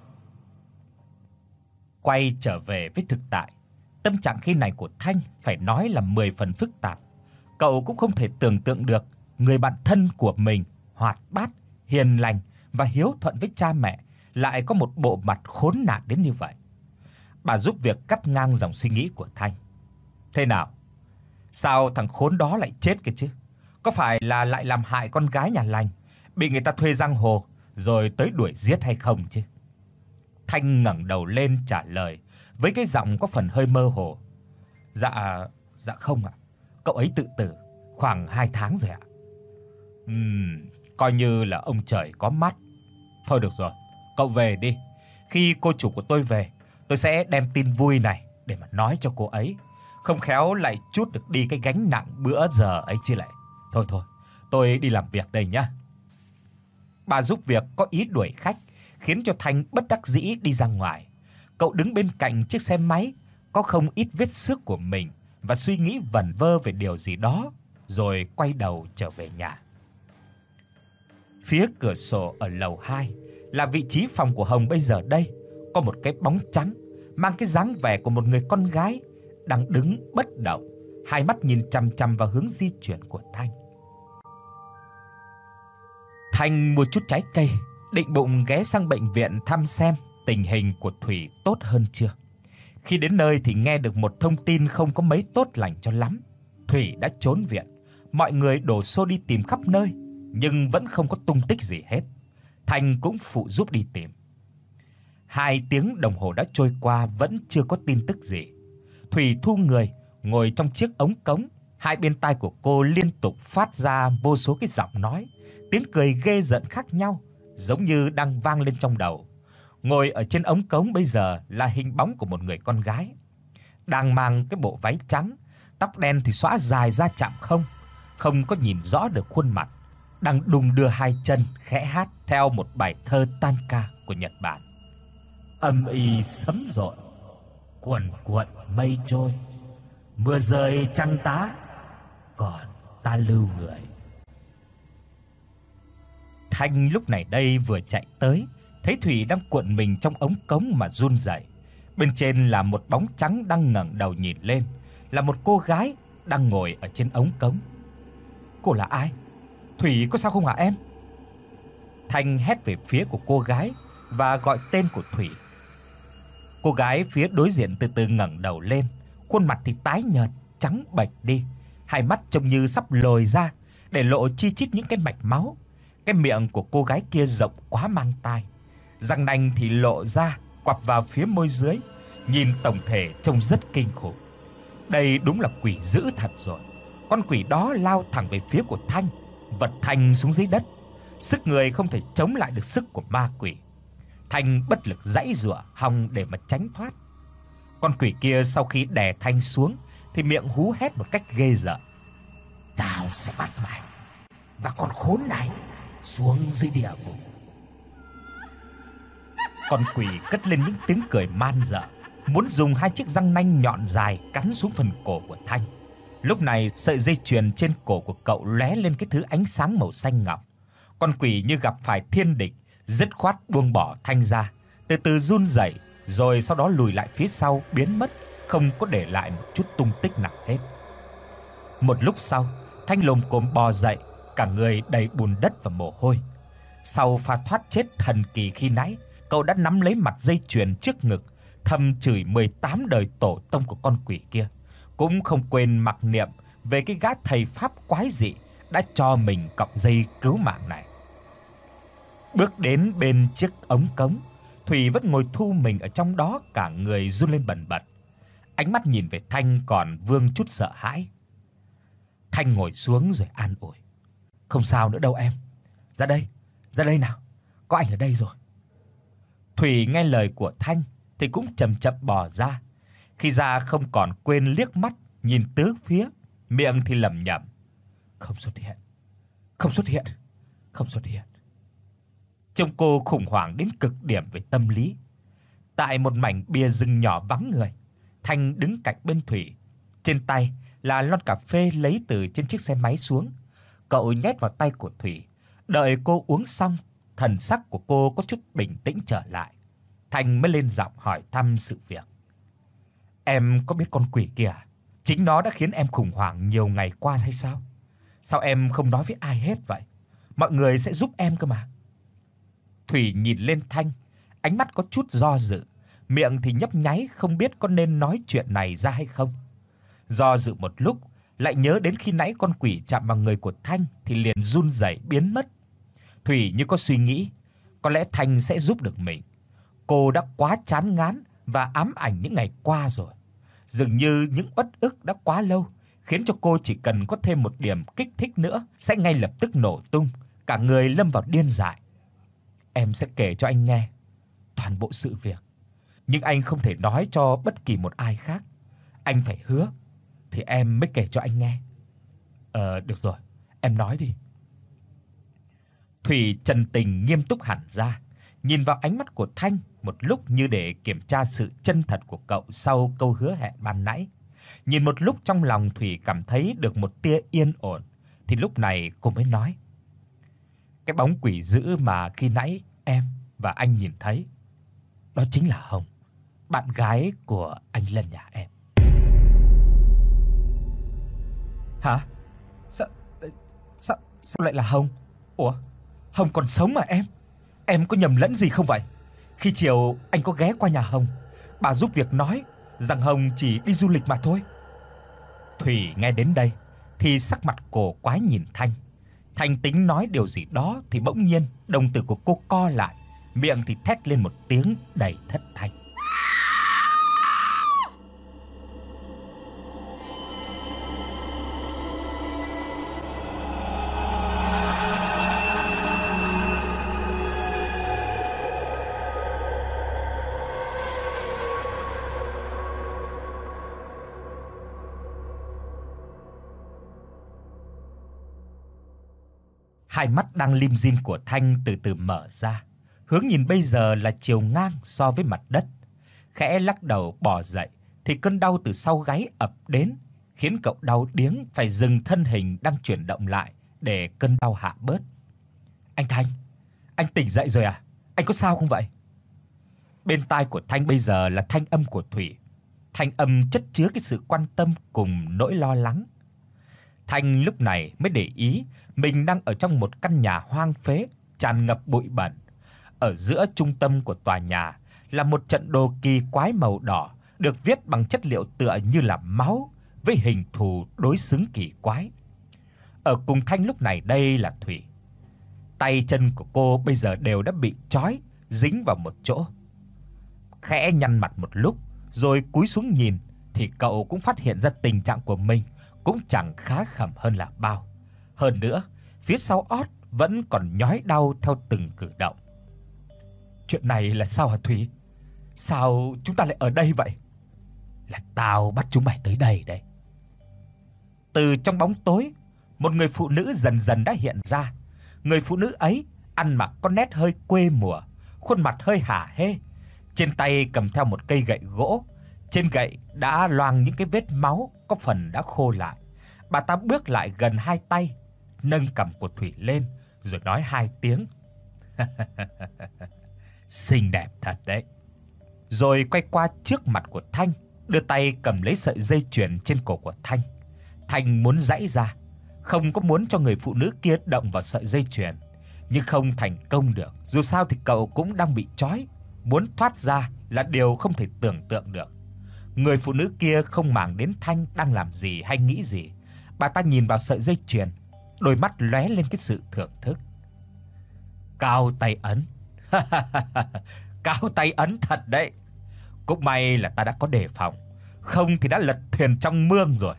[SPEAKER 2] Quay trở về với thực tại, tâm trạng khi này của Thanh phải nói là mười phần phức tạp. Cậu cũng không thể tưởng tượng được người bạn thân của mình, hoạt bát, hiền lành và hiếu thuận với cha mẹ, lại có một bộ mặt khốn nạn đến như vậy. Bà giúp việc cắt ngang dòng suy nghĩ của Thanh. "Thế nào? Sao thằng khốn đó lại chết kia chứ? Có phải là lại làm hại con gái nhà lành, bị người ta thuê giang hồ rồi tới đuổi giết hay không chứ?" Thanh ngẩng đầu lên trả lời với cái giọng có phần hơi mơ hồ. "Dạ, dạ không ạ. Cậu ấy tự tử khoảng hai tháng rồi ạ." Ừm, coi như là ông trời có mắt. Thôi được rồi, cậu về đi. Khi cô chủ của tôi về, tôi sẽ đem tin vui này để mà nói cho cô ấy, không khéo lại trút được đi cái gánh nặng bữa giờ ấy chứ lại. Thôi thôi, tôi đi làm việc đây nhá. Bà giúp việc có ý đuổi khách, khiến cho Thanh bất đắc dĩ đi ra ngoài. Cậu đứng bên cạnh chiếc xe máy có không ít vết xước của mình và suy nghĩ vẩn vơ về điều gì đó, rồi quay đầu trở về nhà. Phía cửa sổ ở lầu hai là vị trí phòng của Hồng bây giờ đây, có một cái bóng trắng mang cái dáng vẻ của một người con gái đang đứng bất động, hai mắt nhìn chằm chằm vào hướng di chuyển của Thanh. Thanh mua chút trái cây, định bụng ghé sang bệnh viện thăm xem tình hình của Thủy tốt hơn chưa. Khi đến nơi thì nghe được một thông tin không có mấy tốt lành cho lắm. Thủy đã trốn viện, mọi người đổ xô đi tìm khắp nơi nhưng vẫn không có tung tích gì hết. Thanh cũng phụ giúp đi tìm. Hai tiếng đồng hồ đã trôi qua vẫn chưa có tin tức gì. Thủy thu người, ngồi trong chiếc ống cống, hai bên tai của cô liên tục phát ra vô số cái giọng nói, tiếng cười ghê rợn khác nhau, giống như đang vang lên trong đầu. Ngồi ở trên ống cống bây giờ là hình bóng của một người con gái, đang mang cái bộ váy trắng, tóc đen thì xõa dài ra chạm không, không có nhìn rõ được khuôn mặt, đang đung đưa hai chân khẽ hát theo một bài thơ tanka của Nhật Bản. Âm y sấm rội, cuồn cuộn mây trôi, mưa rơi trăng tá, còn ta lưu người. Thanh lúc này đây vừa chạy tới, thấy Thủy đang cuộn mình trong ống cống mà run rẩy. Bên trên là một bóng trắng đang ngẩng đầu nhìn lên, là một cô gái đang ngồi ở trên ống cống. "Cô là ai? Thủy có sao không hả em?" Thanh hét về phía của cô gái và gọi tên của Thủy. Cô gái phía đối diện từ từ ngẩng đầu lên, khuôn mặt thì tái nhợt, trắng bệch đi, hai mắt trông như sắp lồi ra để lộ chi chít những cái mạch máu. Cái miệng của cô gái kia rộng quá mang tai, răng nanh thì lộ ra quặp vào phía môi dưới, nhìn tổng thể trông rất kinh khủng. Đây đúng là quỷ dữ thật rồi. Con quỷ đó lao thẳng về phía của Thanh, vật Thanh xuống dưới đất. Sức người không thể chống lại được sức của ma quỷ. Thanh bất lực giãy giụa hòng để mà tránh thoát. Con quỷ kia sau khi đè Thanh xuống thì miệng hú hét một cách ghê rợn: "Tao sẽ bắt mày và con khốn này xuống dưới địa ngục." Con quỷ cất lên những tiếng cười man dợ, muốn dùng hai chiếc răng nanh nhọn dài cắn xuống phần cổ của Thanh. Lúc này sợi dây chuyền trên cổ của cậu lóe lên cái thứ ánh sáng màu xanh ngọc. Con quỷ như gặp phải thiên địch, dứt khoát buông bỏ Thanh ra, từ từ run rẩy, rồi sau đó lùi lại phía sau biến mất, không không có để lại một chút tung tích nào hết. Một lúc sau, Thanh lồm cồm bò dậy, cả người đầy bùn đất và mồ hôi. Sau pha thoát chết thần kỳ khi nãy, cậu đã nắm lấy mặt dây chuyền trước ngực, thầm chửi mười tám đời tổ tông của con quỷ kia, cũng không quên mặc niệm về cái gã thầy pháp quái dị đã cho mình cọng dây cứu mạng này. Bước đến bên chiếc ống cống, Thủy vẫn ngồi thu mình ở trong đó, cả người run lên bần bật. Ánh mắt nhìn về Thanh còn vương chút sợ hãi. Thanh ngồi xuống rồi an ủi: "Không sao nữa đâu em. Ra đây, ra đây nào. Có anh ở đây rồi." Thủy nghe lời của Thanh thì cũng chậm chậm bò ra. Khi ra không còn quên liếc mắt nhìn tứ phía, miệng thì lẩm nhẩm: "Không xuất hiện, không xuất hiện, không xuất hiện." Trông cô khủng hoảng đến cực điểm về tâm lý. Tại một mảnh bìa rừng nhỏ vắng người, Thanh đứng cạnh bên Thủy, trên tay là lon cà phê lấy từ trên chiếc xe máy xuống. Cậu nhét vào tay của Thủy, đợi cô uống xong, thần sắc của cô có chút bình tĩnh trở lại. Thanh mới lên giọng hỏi thăm sự việc. "Em có biết con quỷ kia à? Chính nó đã khiến em khủng hoảng nhiều ngày qua hay sao? Sao em không nói với ai hết vậy? Mọi người sẽ giúp em cơ mà." Thủy nhìn lên Thanh, ánh mắt có chút do dự, miệng thì nhấp nháy không biết có nên nói chuyện này ra hay không. Do dự một lúc, lại nhớ đến khi nãy con quỷ chạm vào người của Thanh thì liền run rẩy biến mất. Thủy như có suy nghĩ, có lẽ Thanh sẽ giúp được mình. Cô đã quá chán ngán và ám ảnh những ngày qua rồi. Dường như những uất ức đã quá lâu, khiến cho cô chỉ cần có thêm một điểm kích thích nữa sẽ ngay lập tức nổ tung, cả người lâm vào điên dại. "Em sẽ kể cho anh nghe toàn bộ sự việc, nhưng anh không thể nói cho bất kỳ một ai khác. Anh phải hứa thì em mới kể cho anh nghe." "Ờ được rồi, em nói đi." Thủy trần tình nghiêm túc hẳn ra, nhìn vào ánh mắt của Thanh một lúc như để kiểm tra sự chân thật của cậu sau câu hứa hẹn ban nãy. Nhìn một lúc trong lòng Thủy cảm thấy được một tia yên ổn, thì lúc này cô mới nói: "Cái bóng quỷ dữ mà khi nãy em và anh nhìn thấy, đó chính là Hồng, bạn gái của anh Lân nhà em." "Hả? Sao sao sao lại là Hồng? Ủa, Hồng còn sống mà em? Em có nhầm lẫn gì không vậy? Khi chiều anh có ghé qua nhà Hồng, bà giúp việc nói rằng Hồng chỉ đi du lịch mà thôi." Thủy nghe đến đây thì sắc mặt cổ quái nhìn Thanh. Thanh tính nói điều gì đó thì bỗng nhiên đồng tử của cô co lại, miệng thì thét lên một tiếng đầy thất thanh. Hai mắt đang lim dim của Thanh từ từ mở ra, hướng nhìn bây giờ là chiều ngang so với mặt đất. Khẽ lắc đầu bò dậy thì cơn đau từ sau gáy ập đến, khiến cậu đau điếng phải dừng thân hình đang chuyển động lại để cơn đau hạ bớt. "Anh Thanh, anh tỉnh dậy rồi à? Anh có sao không vậy?" Bên tai của Thanh bây giờ là thanh âm của Thủy, thanh âm chất chứa cái sự quan tâm cùng nỗi lo lắng. Thanh lúc này mới để ý mình đang ở trong một căn nhà hoang phế, tràn ngập bụi bẩn. Ở giữa trung tâm của tòa nhà là một trận đồ kỳ quái màu đỏ, được viết bằng chất liệu tựa như là máu với hình thù đối xứng kỳ quái. Ở cùng Thanh lúc này đây là Thủy. Tay chân của cô bây giờ đều đã bị trói, dính vào một chỗ. Khẽ nhăn mặt một lúc rồi cúi xuống nhìn thì cậu cũng phát hiện ra tình trạng của mình cũng chẳng khá khẩm hơn là bao. Hơn nữa, phía sau ót vẫn còn nhói đau theo từng cử động. "Chuyện này là sao hả Thủy? Sao chúng ta lại ở đây vậy?" "Là tao bắt chúng mày tới đây đấy." Từ trong bóng tối, một người phụ nữ dần dần đã hiện ra. Người phụ nữ ấy ăn mặc có nét hơi quê mùa, khuôn mặt hơi hả hê, trên tay cầm theo một cây gậy gỗ. Trên gậy đã loang những cái vết máu, có phần đã khô lại. Bà ta bước lại gần hai tay, nâng cằm của Thủy lên rồi nói hai tiếng: "Xinh đẹp thật đấy." Rồi quay qua trước mặt của Thanh, đưa tay cầm lấy sợi dây chuyền trên cổ của Thanh. Thanh muốn giãy ra, không có muốn cho người phụ nữ kia động vào sợi dây chuyền, nhưng không thành công được. Dù sao thì cậu cũng đang bị trói, muốn thoát ra là điều không thể tưởng tượng được. Người phụ nữ kia không màng đến Thanh đang làm gì hay nghĩ gì. Bà ta nhìn vào sợi dây chuyền, đôi mắt lóe lên cái sự thưởng thức. Cao tay ấn. Cao tay ấn thật đấy. Cũng may là ta đã có đề phòng, không thì đã lật thuyền trong mương rồi.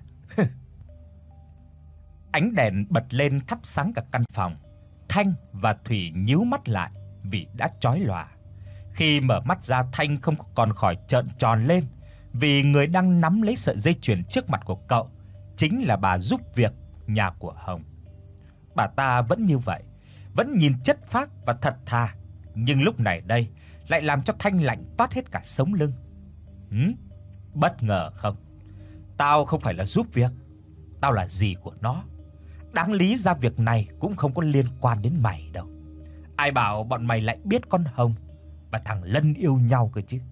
[SPEAKER 2] Ánh đèn bật lên thắp sáng cả căn phòng. Thanh và Thủy nhíu mắt lại vì đã chói lòa. Khi mở mắt ra, Thanh không còn khỏi trợn tròn lên, vì người đang nắm lấy sợi dây chuyền trước mặt của cậu chính là bà giúp việc nhà của Hồng. Bà ta vẫn như vậy, vẫn nhìn chất phác và thật thà, nhưng lúc này đây lại làm cho Thanh lạnh toát hết cả sống lưng. Hử? Bất ngờ không? Tao không phải là giúp việc, tao là dì của nó. Đáng lý ra việc này cũng không có liên quan đến mày đâu. Ai bảo bọn mày lại biết con Hồng và thằng Lân yêu nhau cơ chứ.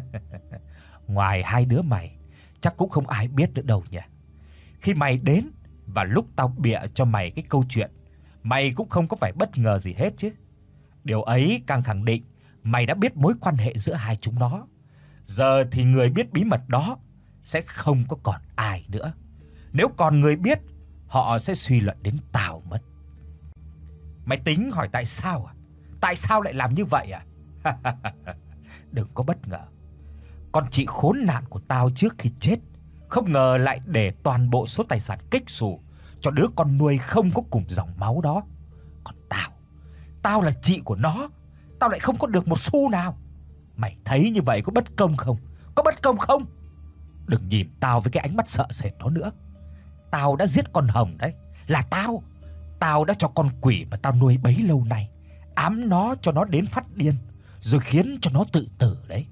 [SPEAKER 2] Ngoài hai đứa mày, chắc cũng không ai biết nữa đâu nhỉ. Khi mày đến và lúc tao bịa cho mày cái câu chuyện, mày cũng không có phải bất ngờ gì hết chứ. Điều ấy càng khẳng định mày đã biết mối quan hệ giữa hai chúng nó. Giờ thì người biết bí mật đó sẽ không có còn ai nữa. Nếu còn người biết, họ sẽ suy luận đến tao mất. Mày tính hỏi tại sao à? Tại sao lại làm như vậy à? Đừng có bất ngờ. Con chị khốn nạn của tao trước khi chết không ngờ lại để toàn bộ số tài sản kếch xù cho đứa con nuôi không có cùng dòng máu đó. Còn tao, tao là chị của nó, tao lại không có được một xu nào. Mày thấy như vậy có bất công không? Có bất công không? Đừng nhìn tao với cái ánh mắt sợ sệt đó nữa. Tao đã giết con Hồng đấy, là tao. Tao đã cho con quỷ mà tao nuôi bấy lâu nay ám nó cho nó đến phát điên, rồi khiến cho nó tự tử đấy.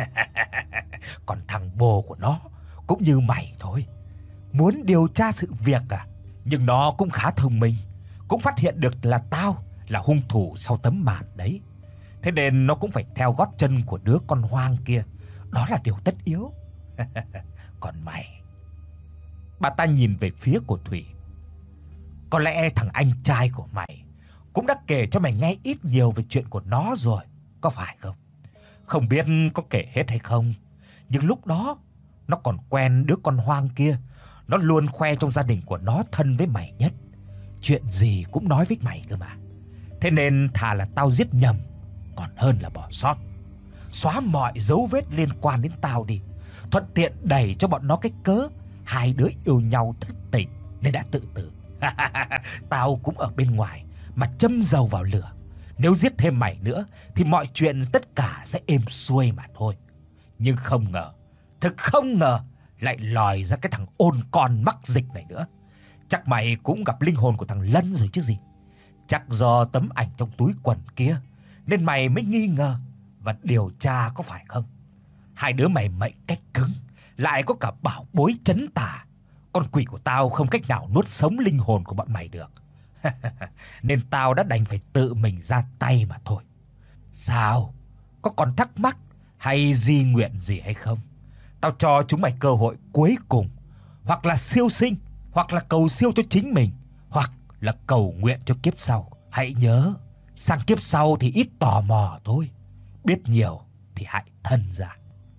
[SPEAKER 2] Còn thằng bồ của nó cũng như mày thôi, muốn điều tra sự việc à, nhưng nó cũng khá thông minh, cũng phát hiện được là tao là hung thủ sau tấm màn đấy. Thế nên nó cũng phải theo gót chân của đứa con hoang kia, đó là điều tất yếu. Còn mày, bà ta nhìn về phía của Thủy. Có lẽ thằng anh trai của mày cũng đã kể cho mày nghe ít nhiều về chuyện của nó rồi, có phải không? Không biết có kể hết hay không, nhưng lúc đó nó còn quen đứa con hoang kia, nó luôn khoe trong gia đình của nó thân với mày nhất, chuyện gì cũng nói với mày cơ mà. Thế nên thà là tao giết nhầm còn hơn là bỏ sót. Xóa mọi dấu vết liên quan đến tao đi, thuận tiện đẩy cho bọn nó cái cớ hai đứa yêu nhau thất tình nên đã tự tử. Tao cũng ở bên ngoài mà châm dầu vào lửa. Nếu giết thêm mày nữa thì mọi chuyện tất cả sẽ êm xuôi mà thôi. Nhưng không ngờ, thực không ngờ lại lòi ra cái thằng ôn con mắc dịch này nữa. Chắc mày cũng gặp linh hồn của thằng Lân rồi chứ gì. Chắc do tấm ảnh trong túi quần kia nên mày mới nghi ngờ và điều tra, có phải không? Hai đứa mày mệnh cách cứng, lại có cả bảo bối trấn tà. Con quỷ của tao không cách nào nuốt sống linh hồn của bọn mày được. Nên tao đã đành phải tự mình ra tay mà thôi. Sao? Có còn thắc mắc hay di nguyện gì hay không? Tao cho chúng mày cơ hội cuối cùng, hoặc là siêu sinh, hoặc là cầu siêu cho chính mình, hoặc là cầu nguyện cho kiếp sau. Hãy nhớ, sang kiếp sau thì ít tò mò thôi, biết nhiều thì hại thân ra.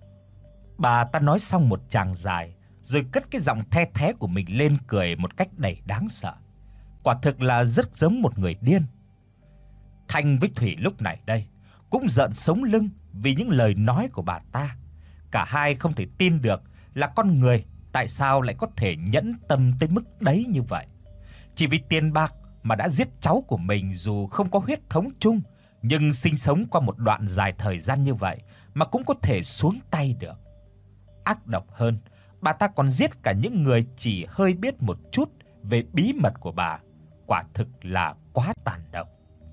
[SPEAKER 2] Bà ta nói xong một tràng dài, rồi cất cái giọng the thé của mình lên cười một cách đầy đáng sợ. Quả thực là rất giống một người điên. Thanh với Thủy lúc này đây cũng rợn sống lưng vì những lời nói của bà ta. Cả hai không thể tin được là con người tại sao lại có thể nhẫn tâm tới mức đấy như vậy. Chỉ vì tiền bạc mà đã giết cháu của mình, dù không có huyết thống chung, nhưng sinh sống qua một đoạn dài thời gian như vậy mà cũng có thể xuống tay được. Ác độc hơn, bà ta còn giết cả những người chỉ hơi biết một chút về bí mật của bà. Quả thực là quá tàn độc.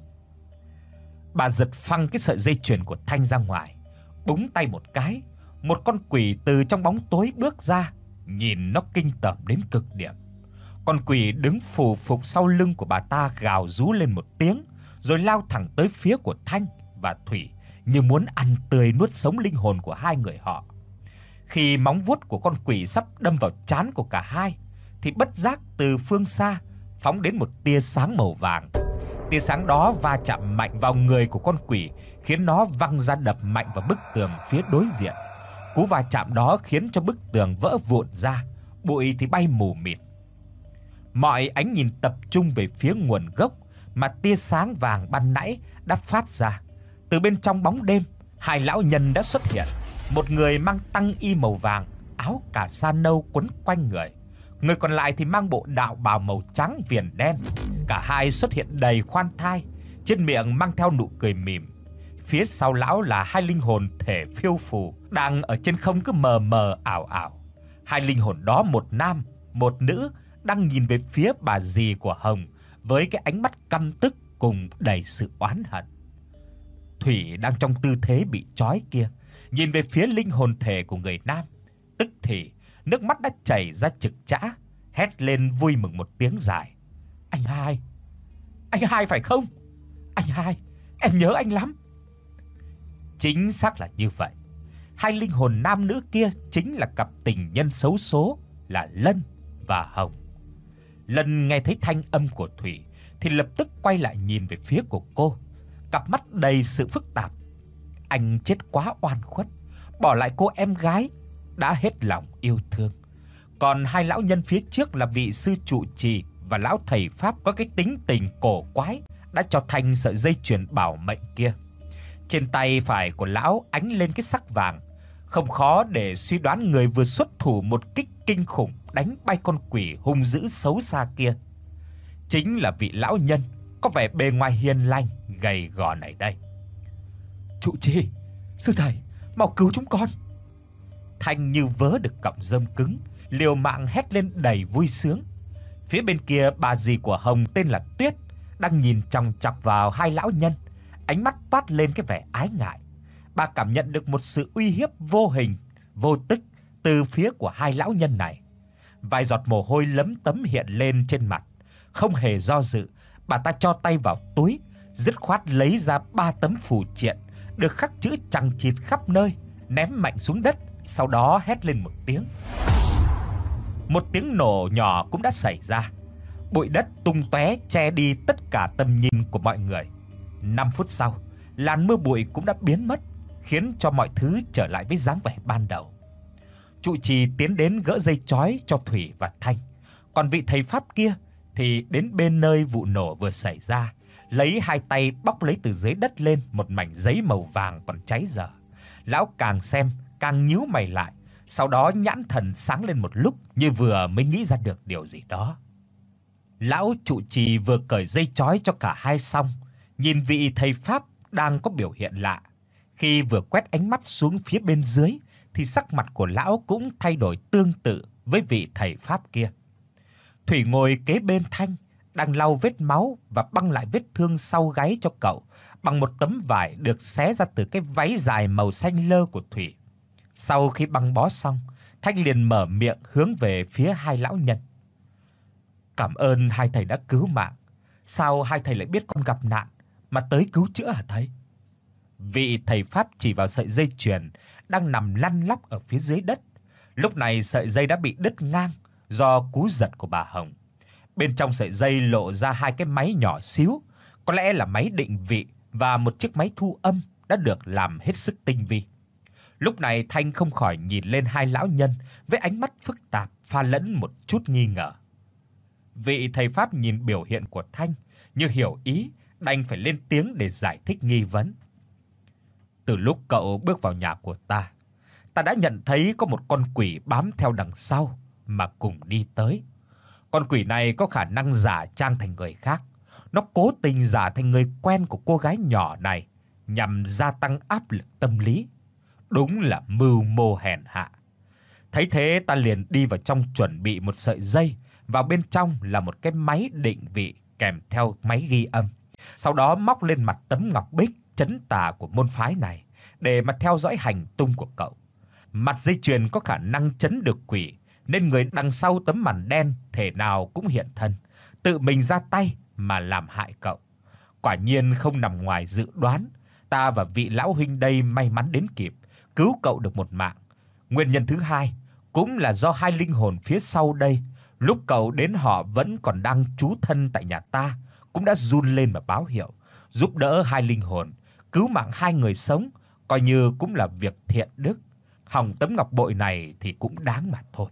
[SPEAKER 2] Bà giật phăng cái sợi dây chuyền của Thanh ra ngoài, búng tay một cái, một con quỷ từ trong bóng tối bước ra, nhìn nó kinh tởm đến cực điểm. Con quỷ đứng phù phục sau lưng của bà ta gào rú lên một tiếng, rồi lao thẳng tới phía của Thanh và Thủy như muốn ăn tươi nuốt sống linh hồn của hai người họ. Khi móng vuốt của con quỷ sắp đâm vào trán của cả hai thì bất giác từ phương xa phóng đến một tia sáng màu vàng. Tia sáng đó va chạm mạnh vào người của con quỷ, khiến nó văng ra đập mạnh vào bức tường phía đối diện. Cú va chạm đó khiến cho bức tường vỡ vụn ra, bụi thì bay mù mịt. Mọi ánh nhìn tập trung về phía nguồn gốc mà tia sáng vàng ban nãy đã phát ra. Từ bên trong bóng đêm, hai lão nhân đã xuất hiện. Một người mang tăng y màu vàng, áo cà sa nâu quấn quanh người. Người còn lại thì mang bộ đạo bào màu trắng viền đen. Cả hai xuất hiện đầy khoan thai, trên miệng mang theo nụ cười mỉm. Phía sau lão là hai linh hồn thể phiêu phù đang ở trên không cứ mờ mờ ảo ảo. Hai linh hồn đó, một nam, một nữ, đang nhìn về phía bà dì của Hồng với cái ánh mắt căm tức cùng đầy sự oán hận. Thủy đang trong tư thế bị trói kia, nhìn về phía linh hồn thể của người nam, tức thì nước mắt đã chảy ra trực trã, hét lên vui mừng một tiếng dài. Anh hai, anh hai phải không? Anh hai, em nhớ anh lắm. Chính xác là như vậy. Hai linh hồn nam nữ kia chính là cặp tình nhân xấu số là Lân và Hồng. Lân nghe thấy thanh âm của Thủy thì lập tức quay lại nhìn về phía của cô, cặp mắt đầy sự phức tạp. Anh chết quá oan khuất, bỏ lại cô em gái đã hết lòng yêu thương. Còn hai lão nhân phía trước là vị sư trụ trì và lão thầy pháp có cái tính tình cổ quái đã cho Thanh sợi dây chuyền bảo mệnh kia. Trên tay phải của lão ánh lên cái sắc vàng, không khó để suy đoán người vừa xuất thủ một kích kinh khủng đánh bay con quỷ hung dữ xấu xa kia chính là vị lão nhân có vẻ bề ngoài hiền lành, gầy gò này đây. Trụ trì, sư thầy, mau cứu chúng con. Thanh như vớ được cọng rơm cứng, liều mạng hét lên đầy vui sướng. Phía bên kia, bà dì của Hồng tên là Tuyết đang nhìn chòng chọc vào hai lão nhân, ánh mắt toát lên cái vẻ ái ngại. Bà cảm nhận được một sự uy hiếp vô hình, vô tức từ phía của hai lão nhân này. Vài giọt mồ hôi lấm tấm hiện lên trên mặt, không hề do dự, bà ta cho tay vào túi, dứt khoát lấy ra ba tấm phù triện được khắc chữ chằng chịt khắp nơi, ném mạnh xuống đất, sau đó hét lên một tiếng. Một tiếng nổ nhỏ cũng đã xảy ra. Bụi đất tung tóe che đi tất cả tầm nhìn của mọi người. năm phút sau, làn mưa bụi cũng đã biến mất, khiến cho mọi thứ trở lại với dáng vẻ ban đầu. Trụ trì tiến đến gỡ dây trói cho Thủy và Thanh, còn vị thầy pháp kia thì đến bên nơi vụ nổ vừa xảy ra, lấy hai tay bóc lấy từ dưới đất lên một mảnh giấy màu vàng còn cháy dở. Lão càng xem càng nhíu mày lại, sau đó nhãn thần sáng lên một lúc như vừa mới nghĩ ra được điều gì đó. Lão trụ trì vừa cởi dây trói cho cả hai xong, nhìn vị thầy pháp đang có biểu hiện lạ. Khi vừa quét ánh mắt xuống phía bên dưới thì sắc mặt của lão cũng thay đổi tương tự với vị thầy pháp kia. Thủy ngồi kế bên Thanh, đang lau vết máu và băng lại vết thương sau gáy cho cậu bằng một tấm vải được xé ra từ cái váy dài màu xanh lơ của Thủy. Sau khi băng bó xong, Thanh liền mở miệng hướng về phía hai lão nhân. Cảm ơn hai thầy đã cứu mạng. Sao hai thầy lại biết con gặp nạn mà tới cứu chữa hả thầy? Vị thầy pháp chỉ vào sợi dây chuyền đang nằm lăn lóc ở phía dưới đất. Lúc này sợi dây đã bị đứt ngang do cú giật của bà Hồng. Bên trong sợi dây lộ ra hai cái máy nhỏ xíu, có lẽ là máy định vị và một chiếc máy thu âm đã được làm hết sức tinh vi. Lúc này Thanh không khỏi nhìn lên hai lão nhân với ánh mắt phức tạp pha lẫn một chút nghi ngờ. Vị thầy pháp nhìn biểu hiện của Thanh như hiểu ý, đành phải lên tiếng để giải thích nghi vấn. Từ lúc cậu bước vào nhà của ta, ta đã nhận thấy có một con quỷ bám theo đằng sau mà cùng đi tới. Con quỷ này có khả năng giả trang thành người khác. Nó cố tình giả thành người quen của cô gái nhỏ này nhằm gia tăng áp lực tâm lý. Đúng là mưu mô hèn hạ. Thấy thế ta liền đi vào trong chuẩn bị một sợi dây, vào bên trong là một cái máy định vị kèm theo máy ghi âm. Sau đó móc lên mặt tấm ngọc bích trấn tà của môn phái này để mà theo dõi hành tung của cậu. Mặt dây chuyền có khả năng trấn được quỷ, nên người đằng sau tấm màn đen thể nào cũng hiện thân, tự mình ra tay mà làm hại cậu. Quả nhiên không nằm ngoài dự đoán, ta và vị lão huynh đây may mắn đến kịp, cứu cậu được một mạng. Nguyên nhân thứ hai cũng là do hai linh hồn phía sau đây, lúc cậu đến họ vẫn còn đang trú thân tại nhà ta, cũng đã run lên mà báo hiệu, giúp đỡ hai linh hồn, cứu mạng hai người sống, coi như cũng là việc thiện đức. Hỏng tấm ngọc bội này thì cũng đáng mà thôi.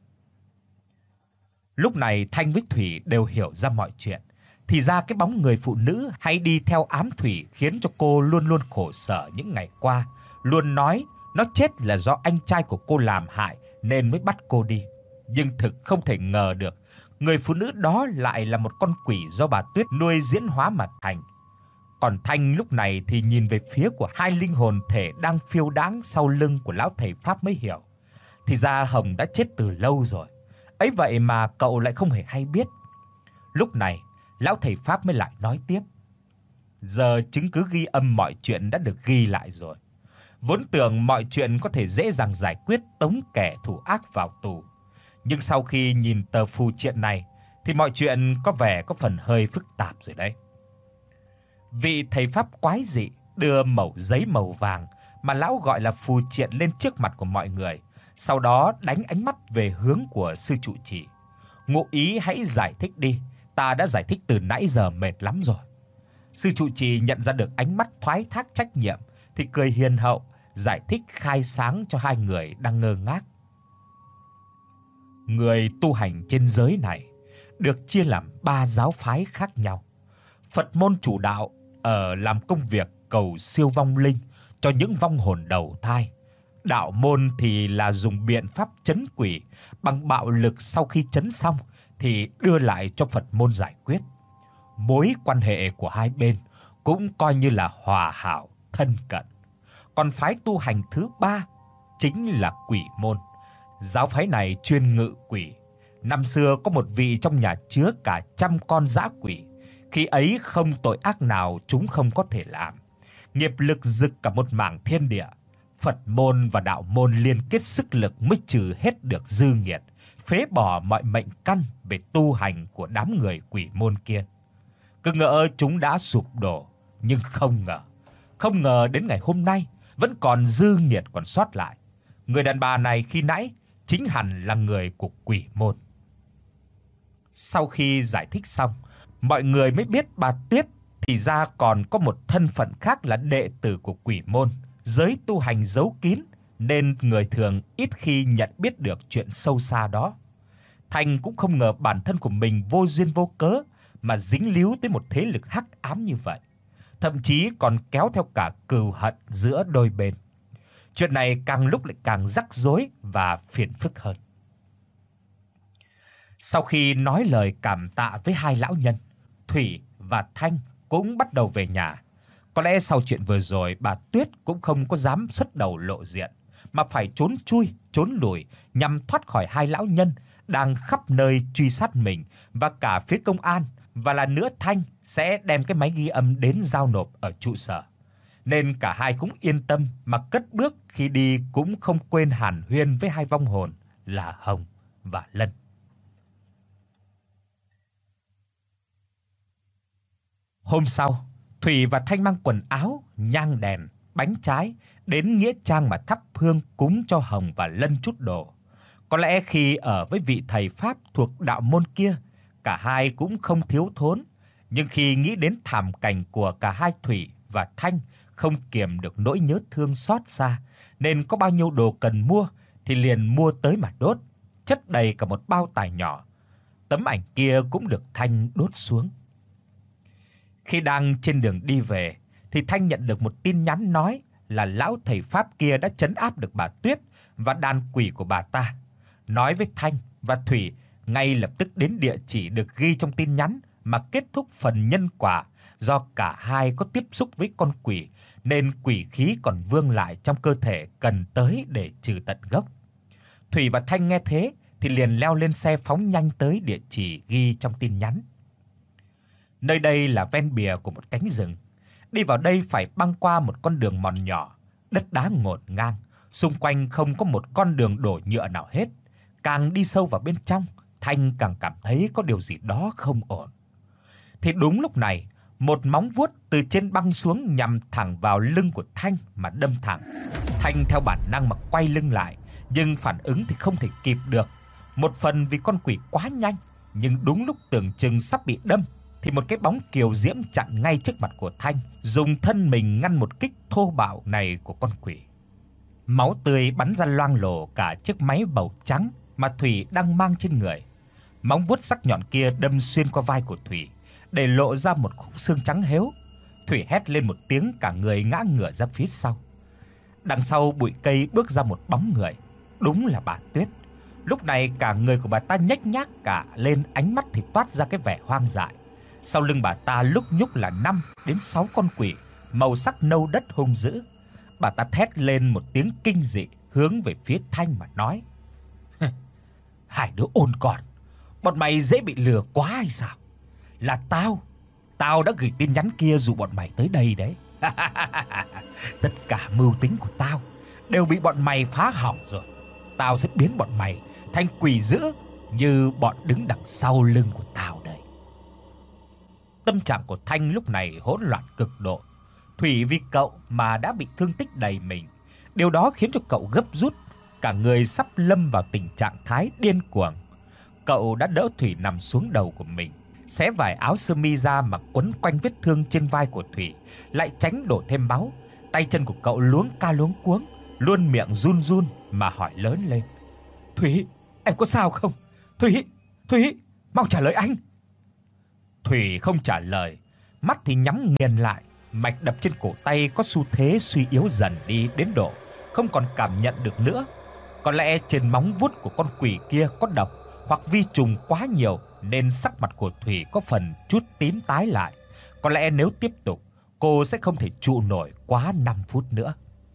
[SPEAKER 2] Lúc này Thanh với Thủy đều hiểu ra mọi chuyện. Thì ra cái bóng người phụ nữ hay đi theo ám Thủy khiến cho cô luôn luôn khổ sở những ngày qua, luôn nói nó chết là do anh trai của cô làm hại nên mới bắt cô đi. Nhưng thực không thể ngờ được, người phụ nữ đó lại là một con quỷ do bà Tuyết nuôi diễn hóa mà thành. Còn Thanh lúc này thì nhìn về phía của hai linh hồn thể đang phiêu đãng sau lưng của lão thầy pháp mới hiểu. Thì ra Hồng đã chết từ lâu rồi. Ấy vậy mà cậu lại không hề hay biết. Lúc này, lão thầy pháp mới lại nói tiếp. Giờ chứng cứ ghi âm mọi chuyện đã được ghi lại rồi. Vốn tưởng mọi chuyện có thể dễ dàng giải quyết, tống kẻ thủ ác vào tù. Nhưng sau khi nhìn tờ phù triện này thì mọi chuyện có vẻ có phần hơi phức tạp rồi đấy. Vị thầy pháp quái dị đưa mẩu giấy màu vàng mà lão gọi là phù triện lên trước mặt của mọi người, sau đó đánh ánh mắt về hướng của sư trụ trì. Ngụ ý hãy giải thích đi, ta đã giải thích từ nãy giờ mệt lắm rồi. Sư trụ trì nhận ra được ánh mắt thoái thác trách nhiệm thì cười hiền hậu, giải thích khai sáng cho hai người đang ngơ ngác. Người tu hành trên giới này được chia làm ba giáo phái khác nhau. Phật môn chủ đạo ở làm công việc cầu siêu vong linh cho những vong hồn đầu thai. Đạo môn thì là dùng biện pháp trấn quỷ bằng bạo lực, sau khi trấn xong thì đưa lại cho Phật môn giải quyết. Mối quan hệ của hai bên cũng coi như là hòa hảo, thân cận. Còn phái tu hành thứ ba chính là quỷ môn. Giáo phái này chuyên ngự quỷ. Năm xưa có một vị trong nhà chứa cả trăm con dã quỷ. Khi ấy không tội ác nào chúng không có thể làm. Nghiệp lực rực cả một mảng thiên địa. Phật môn và đạo môn liên kết sức lực mới trừ hết được dư nghiệt, phế bỏ mọi mệnh căn về tu hành của đám người quỷ môn kia. Cứ ngỡ chúng đã sụp đổ, nhưng không ngờ, không ngờ đến ngày hôm nay vẫn còn dư nghiệt còn sót lại. Người đàn bà này khi nãy chính hẳn là người của quỷ môn. Sau khi giải thích xong, mọi người mới biết bà Tuyết thì ra còn có một thân phận khác là đệ tử của quỷ môn, giới tu hành giấu kín nên người thường ít khi nhận biết được chuyện sâu xa đó. Thành cũng không ngờ bản thân của mình vô duyên vô cớ mà dính líu tới một thế lực hắc ám như vậy, thậm chí còn kéo theo cả cừu hận giữa đôi bên. Chuyện này càng lúc lại càng rắc rối và phiền phức hơn. Sau khi nói lời cảm tạ với hai lão nhân, Thủy và Thanh cũng bắt đầu về nhà. Có lẽ sau chuyện vừa rồi, bà Tuyết cũng không có dám xuất đầu lộ diện, mà phải trốn chui, trốn lùi nhằm thoát khỏi hai lão nhân đang khắp nơi truy sát mình và cả phía công an, và là nữa Thanh sẽ đem cái máy ghi âm đến giao nộp ở trụ sở. Nên cả hai cũng yên tâm mà cất bước, khi đi cũng không quên hàn huyên với hai vong hồn là Hồng và Lân. Hôm sau, Thủy và Thanh mang quần áo, nhang đèn, bánh trái đến nghĩa trang mà thắp hương cúng cho Hồng và Lân chút đồ. Có lẽ khi ở với vị thầy pháp thuộc đạo môn kia, cả hai cũng không thiếu thốn, nhưng khi nghĩ đến thảm cảnh của cả hai Thủy và Thanh, không kiềm được nỗi nhớ thương xót xa, nên có bao nhiêu đồ cần mua thì liền mua tới mà đốt, chất đầy cả một bao tải nhỏ. Tấm ảnh kia cũng được Thanh đốt xuống. Khi đang trên đường đi về thì Thanh nhận được một tin nhắn nói là lão thầy pháp kia đã trấn áp được bà Tuyết và đàn quỷ của bà ta. Nói với Thanh và Thủy ngay lập tức đến địa chỉ được ghi trong tin nhắn mà kết thúc phần nhân quả, do cả hai có tiếp xúc với con quỷ nên quỷ khí còn vương lại trong cơ thể, cần tới để trừ tận gốc. Thủy và Thanh nghe thế thì liền leo lên xe phóng nhanh tới địa chỉ ghi trong tin nhắn. Nơi đây là ven bìa của một cánh rừng. Đi vào đây phải băng qua một con đường mòn nhỏ, đất đá ngổn ngang, xung quanh không có một con đường đổ nhựa nào hết. Càng đi sâu vào bên trong, Thanh càng cảm thấy có điều gì đó không ổn. Thì đúng lúc này, một móng vuốt từ trên băng xuống nhằm thẳng vào lưng của Thanh mà đâm thẳng. Thanh theo bản năng mà quay lưng lại, nhưng phản ứng thì không thể kịp được. Một phần vì con quỷ quá nhanh, nhưng đúng lúc tưởng chừng sắp bị đâm thì một cái bóng kiều diễm chặn ngay trước mặt của Thanh, dùng thân mình ngăn một kích thô bạo này của con quỷ. Máu tươi bắn ra loang lổ cả chiếc máy bầu trắng mà Thủy đang mang trên người. Móng vuốt sắc nhọn kia đâm xuyên qua vai của Thủy, để lộ ra một khúc xương trắng héo. Thủy hét lên một tiếng, cả người ngã ngửa ra phía sau. Đằng sau bụi cây bước ra một bóng người, đúng là bà Tuyết. Lúc này cả người của bà ta nhếch nhác cả lên, ánh mắt thì toát ra cái vẻ hoang dại. Sau lưng bà ta lúc nhúc là năm đến sáu con quỷ màu sắc nâu đất hung dữ. Bà ta thét lên một tiếng kinh dị, hướng về phía Thanh mà nói: "Hai đứa ôn con, bọn mày dễ bị lừa quá hay sao? Là tao, tao đã gửi tin nhắn kia dụ bọn mày tới đây đấy. Tất cả mưu tính của tao đều bị bọn mày phá hỏng rồi. Tao sẽ biến bọn mày thành quỷ dữ như bọn đứng đằng sau lưng của tao đây." Tâm trạng của Thanh lúc này hỗn loạn cực độ. Thủy vì cậu mà đã bị thương tích đầy mình. Điều đó khiến cho cậu gấp rút, cả người sắp lâm vào tình trạng thái điên cuồng. Cậu đã đỡ Thủy nằm xuống đầu của mình, xé vải áo sơ mi ra mà quấn quanh vết thương trên vai của Thủy, lại tránh đổ thêm máu. Tay chân của cậu luống ca luống cuống, luôn miệng run run mà hỏi lớn lên: "Thủy, em có sao không? Thủy, Thủy, mau trả lời anh." Thủy không trả lời, mắt thì nhắm nghiền lại, mạch đập trên cổ tay có xu thế suy yếu dần đi đến độ không còn cảm nhận được nữa. Có lẽ trên móng vuốt của con quỷ kia có độc hoặc vi trùng quá nhiều nên sắc mặt của Thủy có phần chút tím tái lại. Có lẽ nếu tiếp tục, cô sẽ không thể trụ nổi quá năm phút nữa.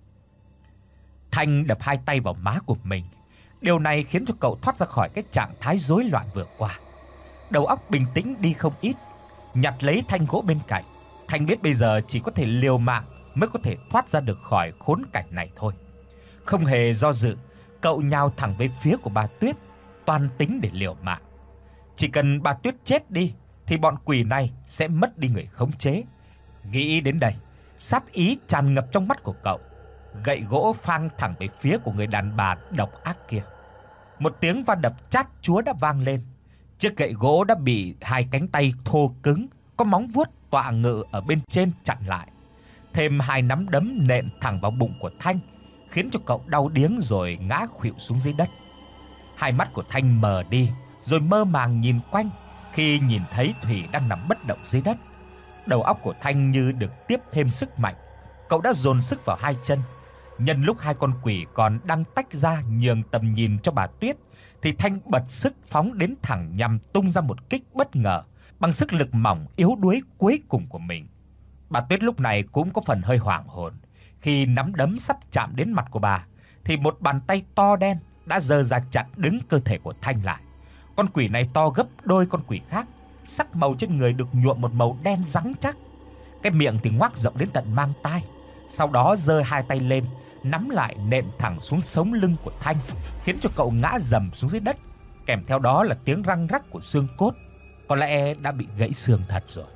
[SPEAKER 2] Thanh đập hai tay vào má của mình. Điều này khiến cho cậu thoát ra khỏi cái trạng thái rối loạn vừa qua. Đầu óc bình tĩnh đi không ít. Nhặt lấy thanh gỗ bên cạnh, Thanh biết bây giờ chỉ có thể liều mạng mới có thể thoát ra được khỏi khốn cảnh này thôi. Không hề do dự, cậu nhào thẳng về phía của bà Tuyết, toan tính để liều mạng. Chỉ cần bà Tuyết chết đi thì bọn quỷ này sẽ mất đi người khống chế. Nghĩ đến đây, sát ý tràn ngập trong mắt của cậu. Gậy gỗ phang thẳng về phía của người đàn bà độc ác kia. Một tiếng va đập chát chúa đã vang lên. Chiếc gậy gỗ đã bị hai cánh tay thô cứng có móng vuốt tọa ngự ở bên trên chặn lại. Thêm hai nắm đấm nện thẳng vào bụng của Thanh, khiến cho cậu đau điếng rồi ngã khuỵu xuống dưới đất. Hai mắt của Thanh mờ đi, rồi mơ màng nhìn quanh khi nhìn thấy Thủy đang nằm bất động dưới đất. Đầu óc của Thanh như được tiếp thêm sức mạnh. Cậu đã dồn sức vào hai chân. Nhân lúc hai con quỷ còn đang tách ra nhường tầm nhìn cho bà Tuyết, thì Thanh bật sức phóng đến thẳng nhằm tung ra một kích bất ngờ bằng sức lực mỏng yếu đuối cuối cùng của mình. Bà Tuyết lúc này cũng có phần hơi hoảng hồn. Khi nắm đấm sắp chạm đến mặt của bà, thì một bàn tay to đen đã giơ ra chặn đứng cơ thể của Thanh lại. Con quỷ này to gấp đôi con quỷ khác, sắc màu trên người được nhuộm một màu đen rắn chắc. Cái miệng thì ngoác rộng đến tận mang tai. Sau đó giơ hai tay lên, nắm lại nện thẳng xuống sống lưng của Thanh, khiến cho cậu ngã rầm xuống dưới đất, kèm theo đó là tiếng răng rắc của xương cốt. Có lẽ đã bị gãy xương thật rồi.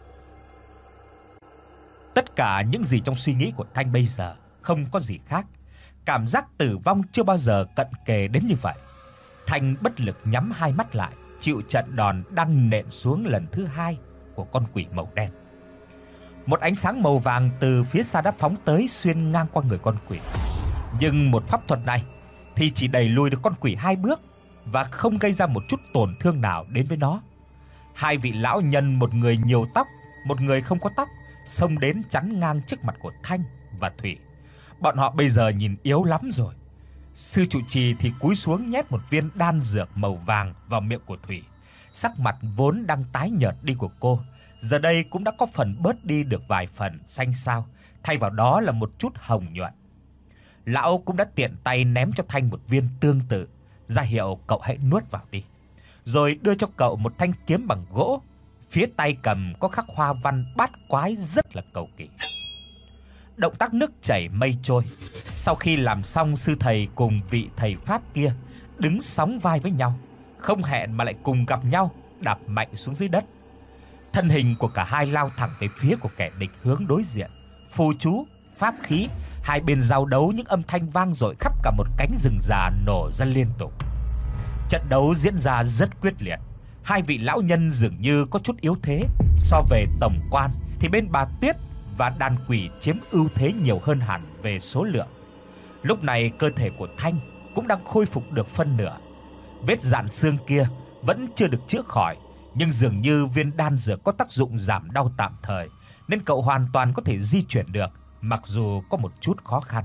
[SPEAKER 2] Tất cả những gì trong suy nghĩ của Thanh bây giờ không có gì khác. Cảm giác tử vong chưa bao giờ cận kề đến như vậy. Thanh bất lực nhắm hai mắt lại, chịu trận đòn đang nện xuống lần thứ hai của con quỷ màu đen. Một ánh sáng màu vàng từ phía xa đã phóng tới, xuyên ngang qua người con quỷ. Nhưng một pháp thuật này thì chỉ đẩy lùi được con quỷ hai bước và không gây ra một chút tổn thương nào đến với nó. Hai vị lão nhân, một người nhiều tóc, một người không có tóc, xông đến chắn ngang trước mặt của Thanh và Thủy. Bọn họ bây giờ nhìn yếu lắm rồi. Sư trụ trì thì cúi xuống nhét một viên đan dược màu vàng vào miệng của Thủy. Sắc mặt vốn đang tái nhợt đi của cô, giờ đây cũng đã có phần bớt đi được vài phần xanh xao, thay vào đó là một chút hồng nhuận. Lão cũng đã tiện tay ném cho Thanh một viên tương tự, ra hiệu cậu hãy nuốt vào đi. Rồi đưa cho cậu một thanh kiếm bằng gỗ, phía tay cầm có khắc hoa văn bát quái rất là cầu kỳ. Động tác nước chảy mây trôi. Sau khi làm xong, sư thầy cùng vị thầy pháp kia đứng sóng vai với nhau, không hẹn mà lại cùng gặp nhau, đạp mạnh xuống dưới đất. Thân hình của cả hai lao thẳng về phía của kẻ địch hướng đối diện, phù chú pháp khí, hai bên giao đấu, những âm thanh vang dội khắp cả một cánh rừng già nổ ra liên tục. Trận đấu diễn ra rất quyết liệt. Hai vị lão nhân dường như có chút yếu thế, so về tổng quan thì bên bà Tuyết và đàn quỷ chiếm ưu thế nhiều hơn hẳn về số lượng. Lúc này cơ thể của Thanh cũng đang khôi phục được phân nửa. Vết rạn xương kia vẫn chưa được chữa khỏi, nhưng dường như viên đan dược có tác dụng giảm đau tạm thời, nên cậu hoàn toàn có thể di chuyển được, mặc dù có một chút khó khăn.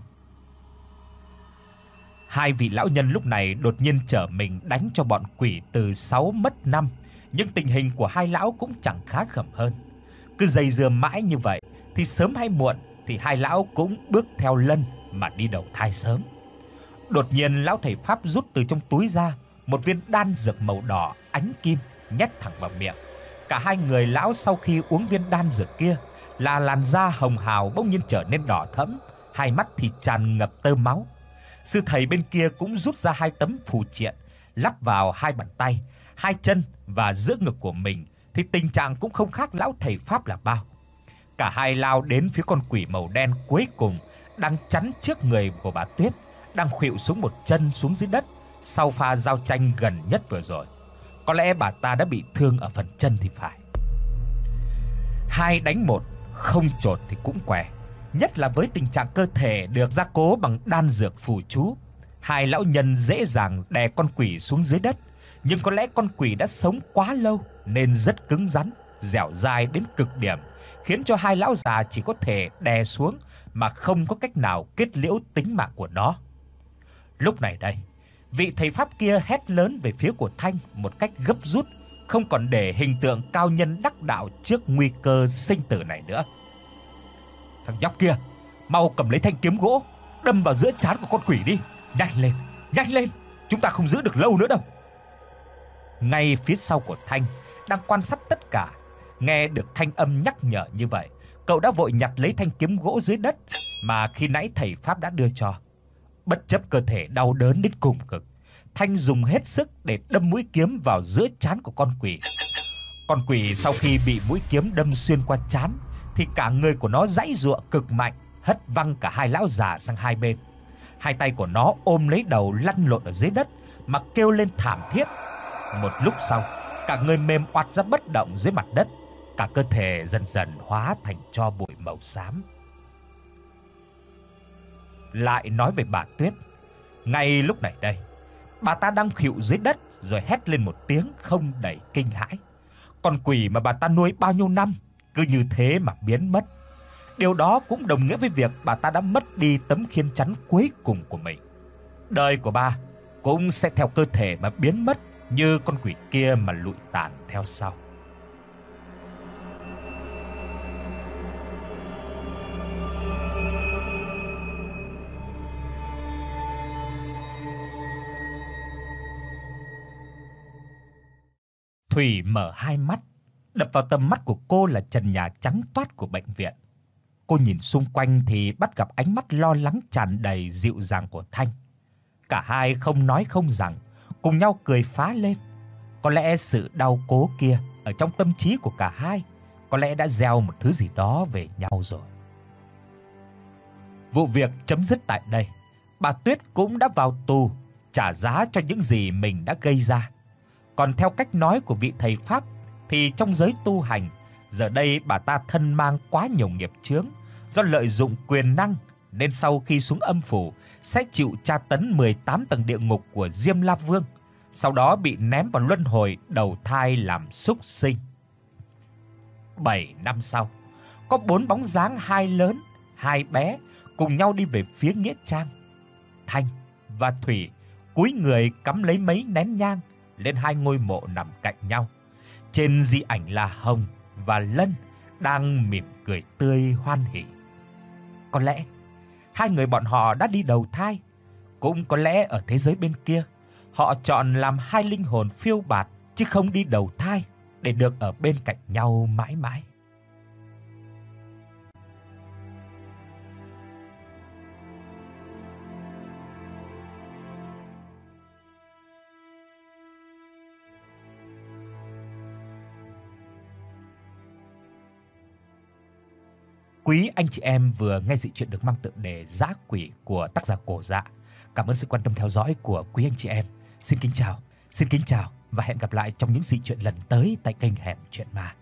[SPEAKER 2] Hai vị lão nhân lúc này đột nhiên trở mình đánh cho bọn quỷ từ sáu mất năm, nhưng tình hình của hai lão cũng chẳng khá khẩm hơn. Cứ dây dưa mãi như vậy thì sớm hay muộn thì hai lão cũng bước theo Lân mà đi đầu thai sớm. Đột nhiên lão thầy pháp rút từ trong túi ra một viên đan dược màu đỏ ánh kim, nhét thẳng vào miệng. Cả hai người lão sau khi uống viên đan dược kia là làn da hồng hào bỗng nhiên trở nên đỏ thẫm, hai mắt thì tràn ngập tơ máu. Sư thầy bên kia cũng rút ra hai tấm phù triện, lắp vào hai bàn tay, hai chân và giữa ngực của mình, thì tình trạng cũng không khác lão thầy pháp là bao. Cả hai lao đến phía con quỷ màu đen cuối cùng đang chắn trước người của bà Tuyết, đang khuỵu xuống một chân xuống dưới đất sau pha giao tranh gần nhất vừa rồi. Có lẽ bà ta đã bị thương ở phần chân thì phải. Hai đánh một, không chột thì cũng què, nhất là với tình trạng cơ thể được gia cố bằng đan dược phù chú. Hai lão nhân dễ dàng đè con quỷ xuống dưới đất, nhưng có lẽ con quỷ đã sống quá lâu nên rất cứng rắn, dẻo dai đến cực điểm, khiến cho hai lão già chỉ có thể đè xuống mà không có cách nào kết liễu tính mạng của nó. Lúc này đây, vị thầy pháp kia hét lớn về phía của Thanh một cách gấp rút, không còn để hình tượng cao nhân đắc đạo trước nguy cơ sinh tử này nữa. Thằng nhóc kia, mau cầm lấy thanh kiếm gỗ, đâm vào giữa trán của con quỷ đi, nhanh lên, nhanh lên, chúng ta không giữ được lâu nữa đâu. Ngay phía sau của Thanh, đang quan sát tất cả, nghe được thanh âm nhắc nhở như vậy, cậu đã vội nhặt lấy thanh kiếm gỗ dưới đất mà khi nãy thầy pháp đã đưa cho. Bất chấp cơ thể đau đớn đến cùng cực, Thanh dùng hết sức để đâm mũi kiếm vào giữa trán của con quỷ. Con quỷ sau khi bị mũi kiếm đâm xuyên qua trán thì cả người của nó giãy giụa cực mạnh, hất văng cả hai lão già sang hai bên. Hai tay của nó ôm lấy đầu lăn lộn ở dưới đất mà kêu lên thảm thiết. Một lúc sau, cả người mềm oặt ra bất động dưới mặt đất, cả cơ thể dần dần hóa thành tro bụi màu xám. Lại nói về bà Tuyết, ngay lúc này đây, bà ta đang khuỵu dưới đất rồi hét lên một tiếng không đầy kinh hãi. Con quỷ mà bà ta nuôi bao nhiêu năm cứ như thế mà biến mất. Điều đó cũng đồng nghĩa với việc bà ta đã mất đi tấm khiên chắn cuối cùng của mình. Đời của bà cũng sẽ theo cơ thể mà biến mất như con quỷ kia mà lụi tàn theo sau. Thủy mở hai mắt, đập vào tầm mắt của cô là trần nhà trắng toát của bệnh viện. Cô nhìn xung quanh thì bắt gặp ánh mắt lo lắng tràn đầy dịu dàng của Thanh. Cả hai không nói không rằng, cùng nhau cười phá lên. Có lẽ sự đau cố kia ở trong tâm trí của cả hai có lẽ đã gieo một thứ gì đó về nhau rồi. Vụ việc chấm dứt tại đây. Bà Tuyết cũng đã vào tù, trả giá cho những gì mình đã gây ra. Còn theo cách nói của vị thầy pháp thì trong giới tu hành, giờ đây bà ta thân mang quá nhiều nghiệp chướng, do lợi dụng quyền năng nên sau khi xuống âm phủ sẽ chịu tra tấn mười tám tầng địa ngục của Diêm La Vương, sau đó bị ném vào luân hồi đầu thai làm súc sinh. bảy năm sau, có bốn bóng dáng, hai lớn, hai bé cùng nhau đi về phía nghĩa trang. Thanh và Thủy cúi người cắm lấy mấy nén nhang lên hai ngôi mộ nằm cạnh nhau. Trên di ảnh là Hồng và Lân đang mỉm cười tươi hoan hỉ. Có lẽ hai người bọn họ đã đi đầu thai, cũng có lẽ ở thế giới bên kia họ chọn làm hai linh hồn phiêu bạt chứ không đi đầu thai để được ở bên cạnh nhau mãi mãi. quý anh chị em vừa nghe dị truyện được mang tựa đề Dã Quỷ của tác giả Cổ Dạ. Cảm ơn sự quan tâm theo dõi của quý anh chị em. Xin kính chào, xin kính chào và hẹn gặp lại trong những dị truyện lần tới tại kênh Hẻm Chuyện Ma.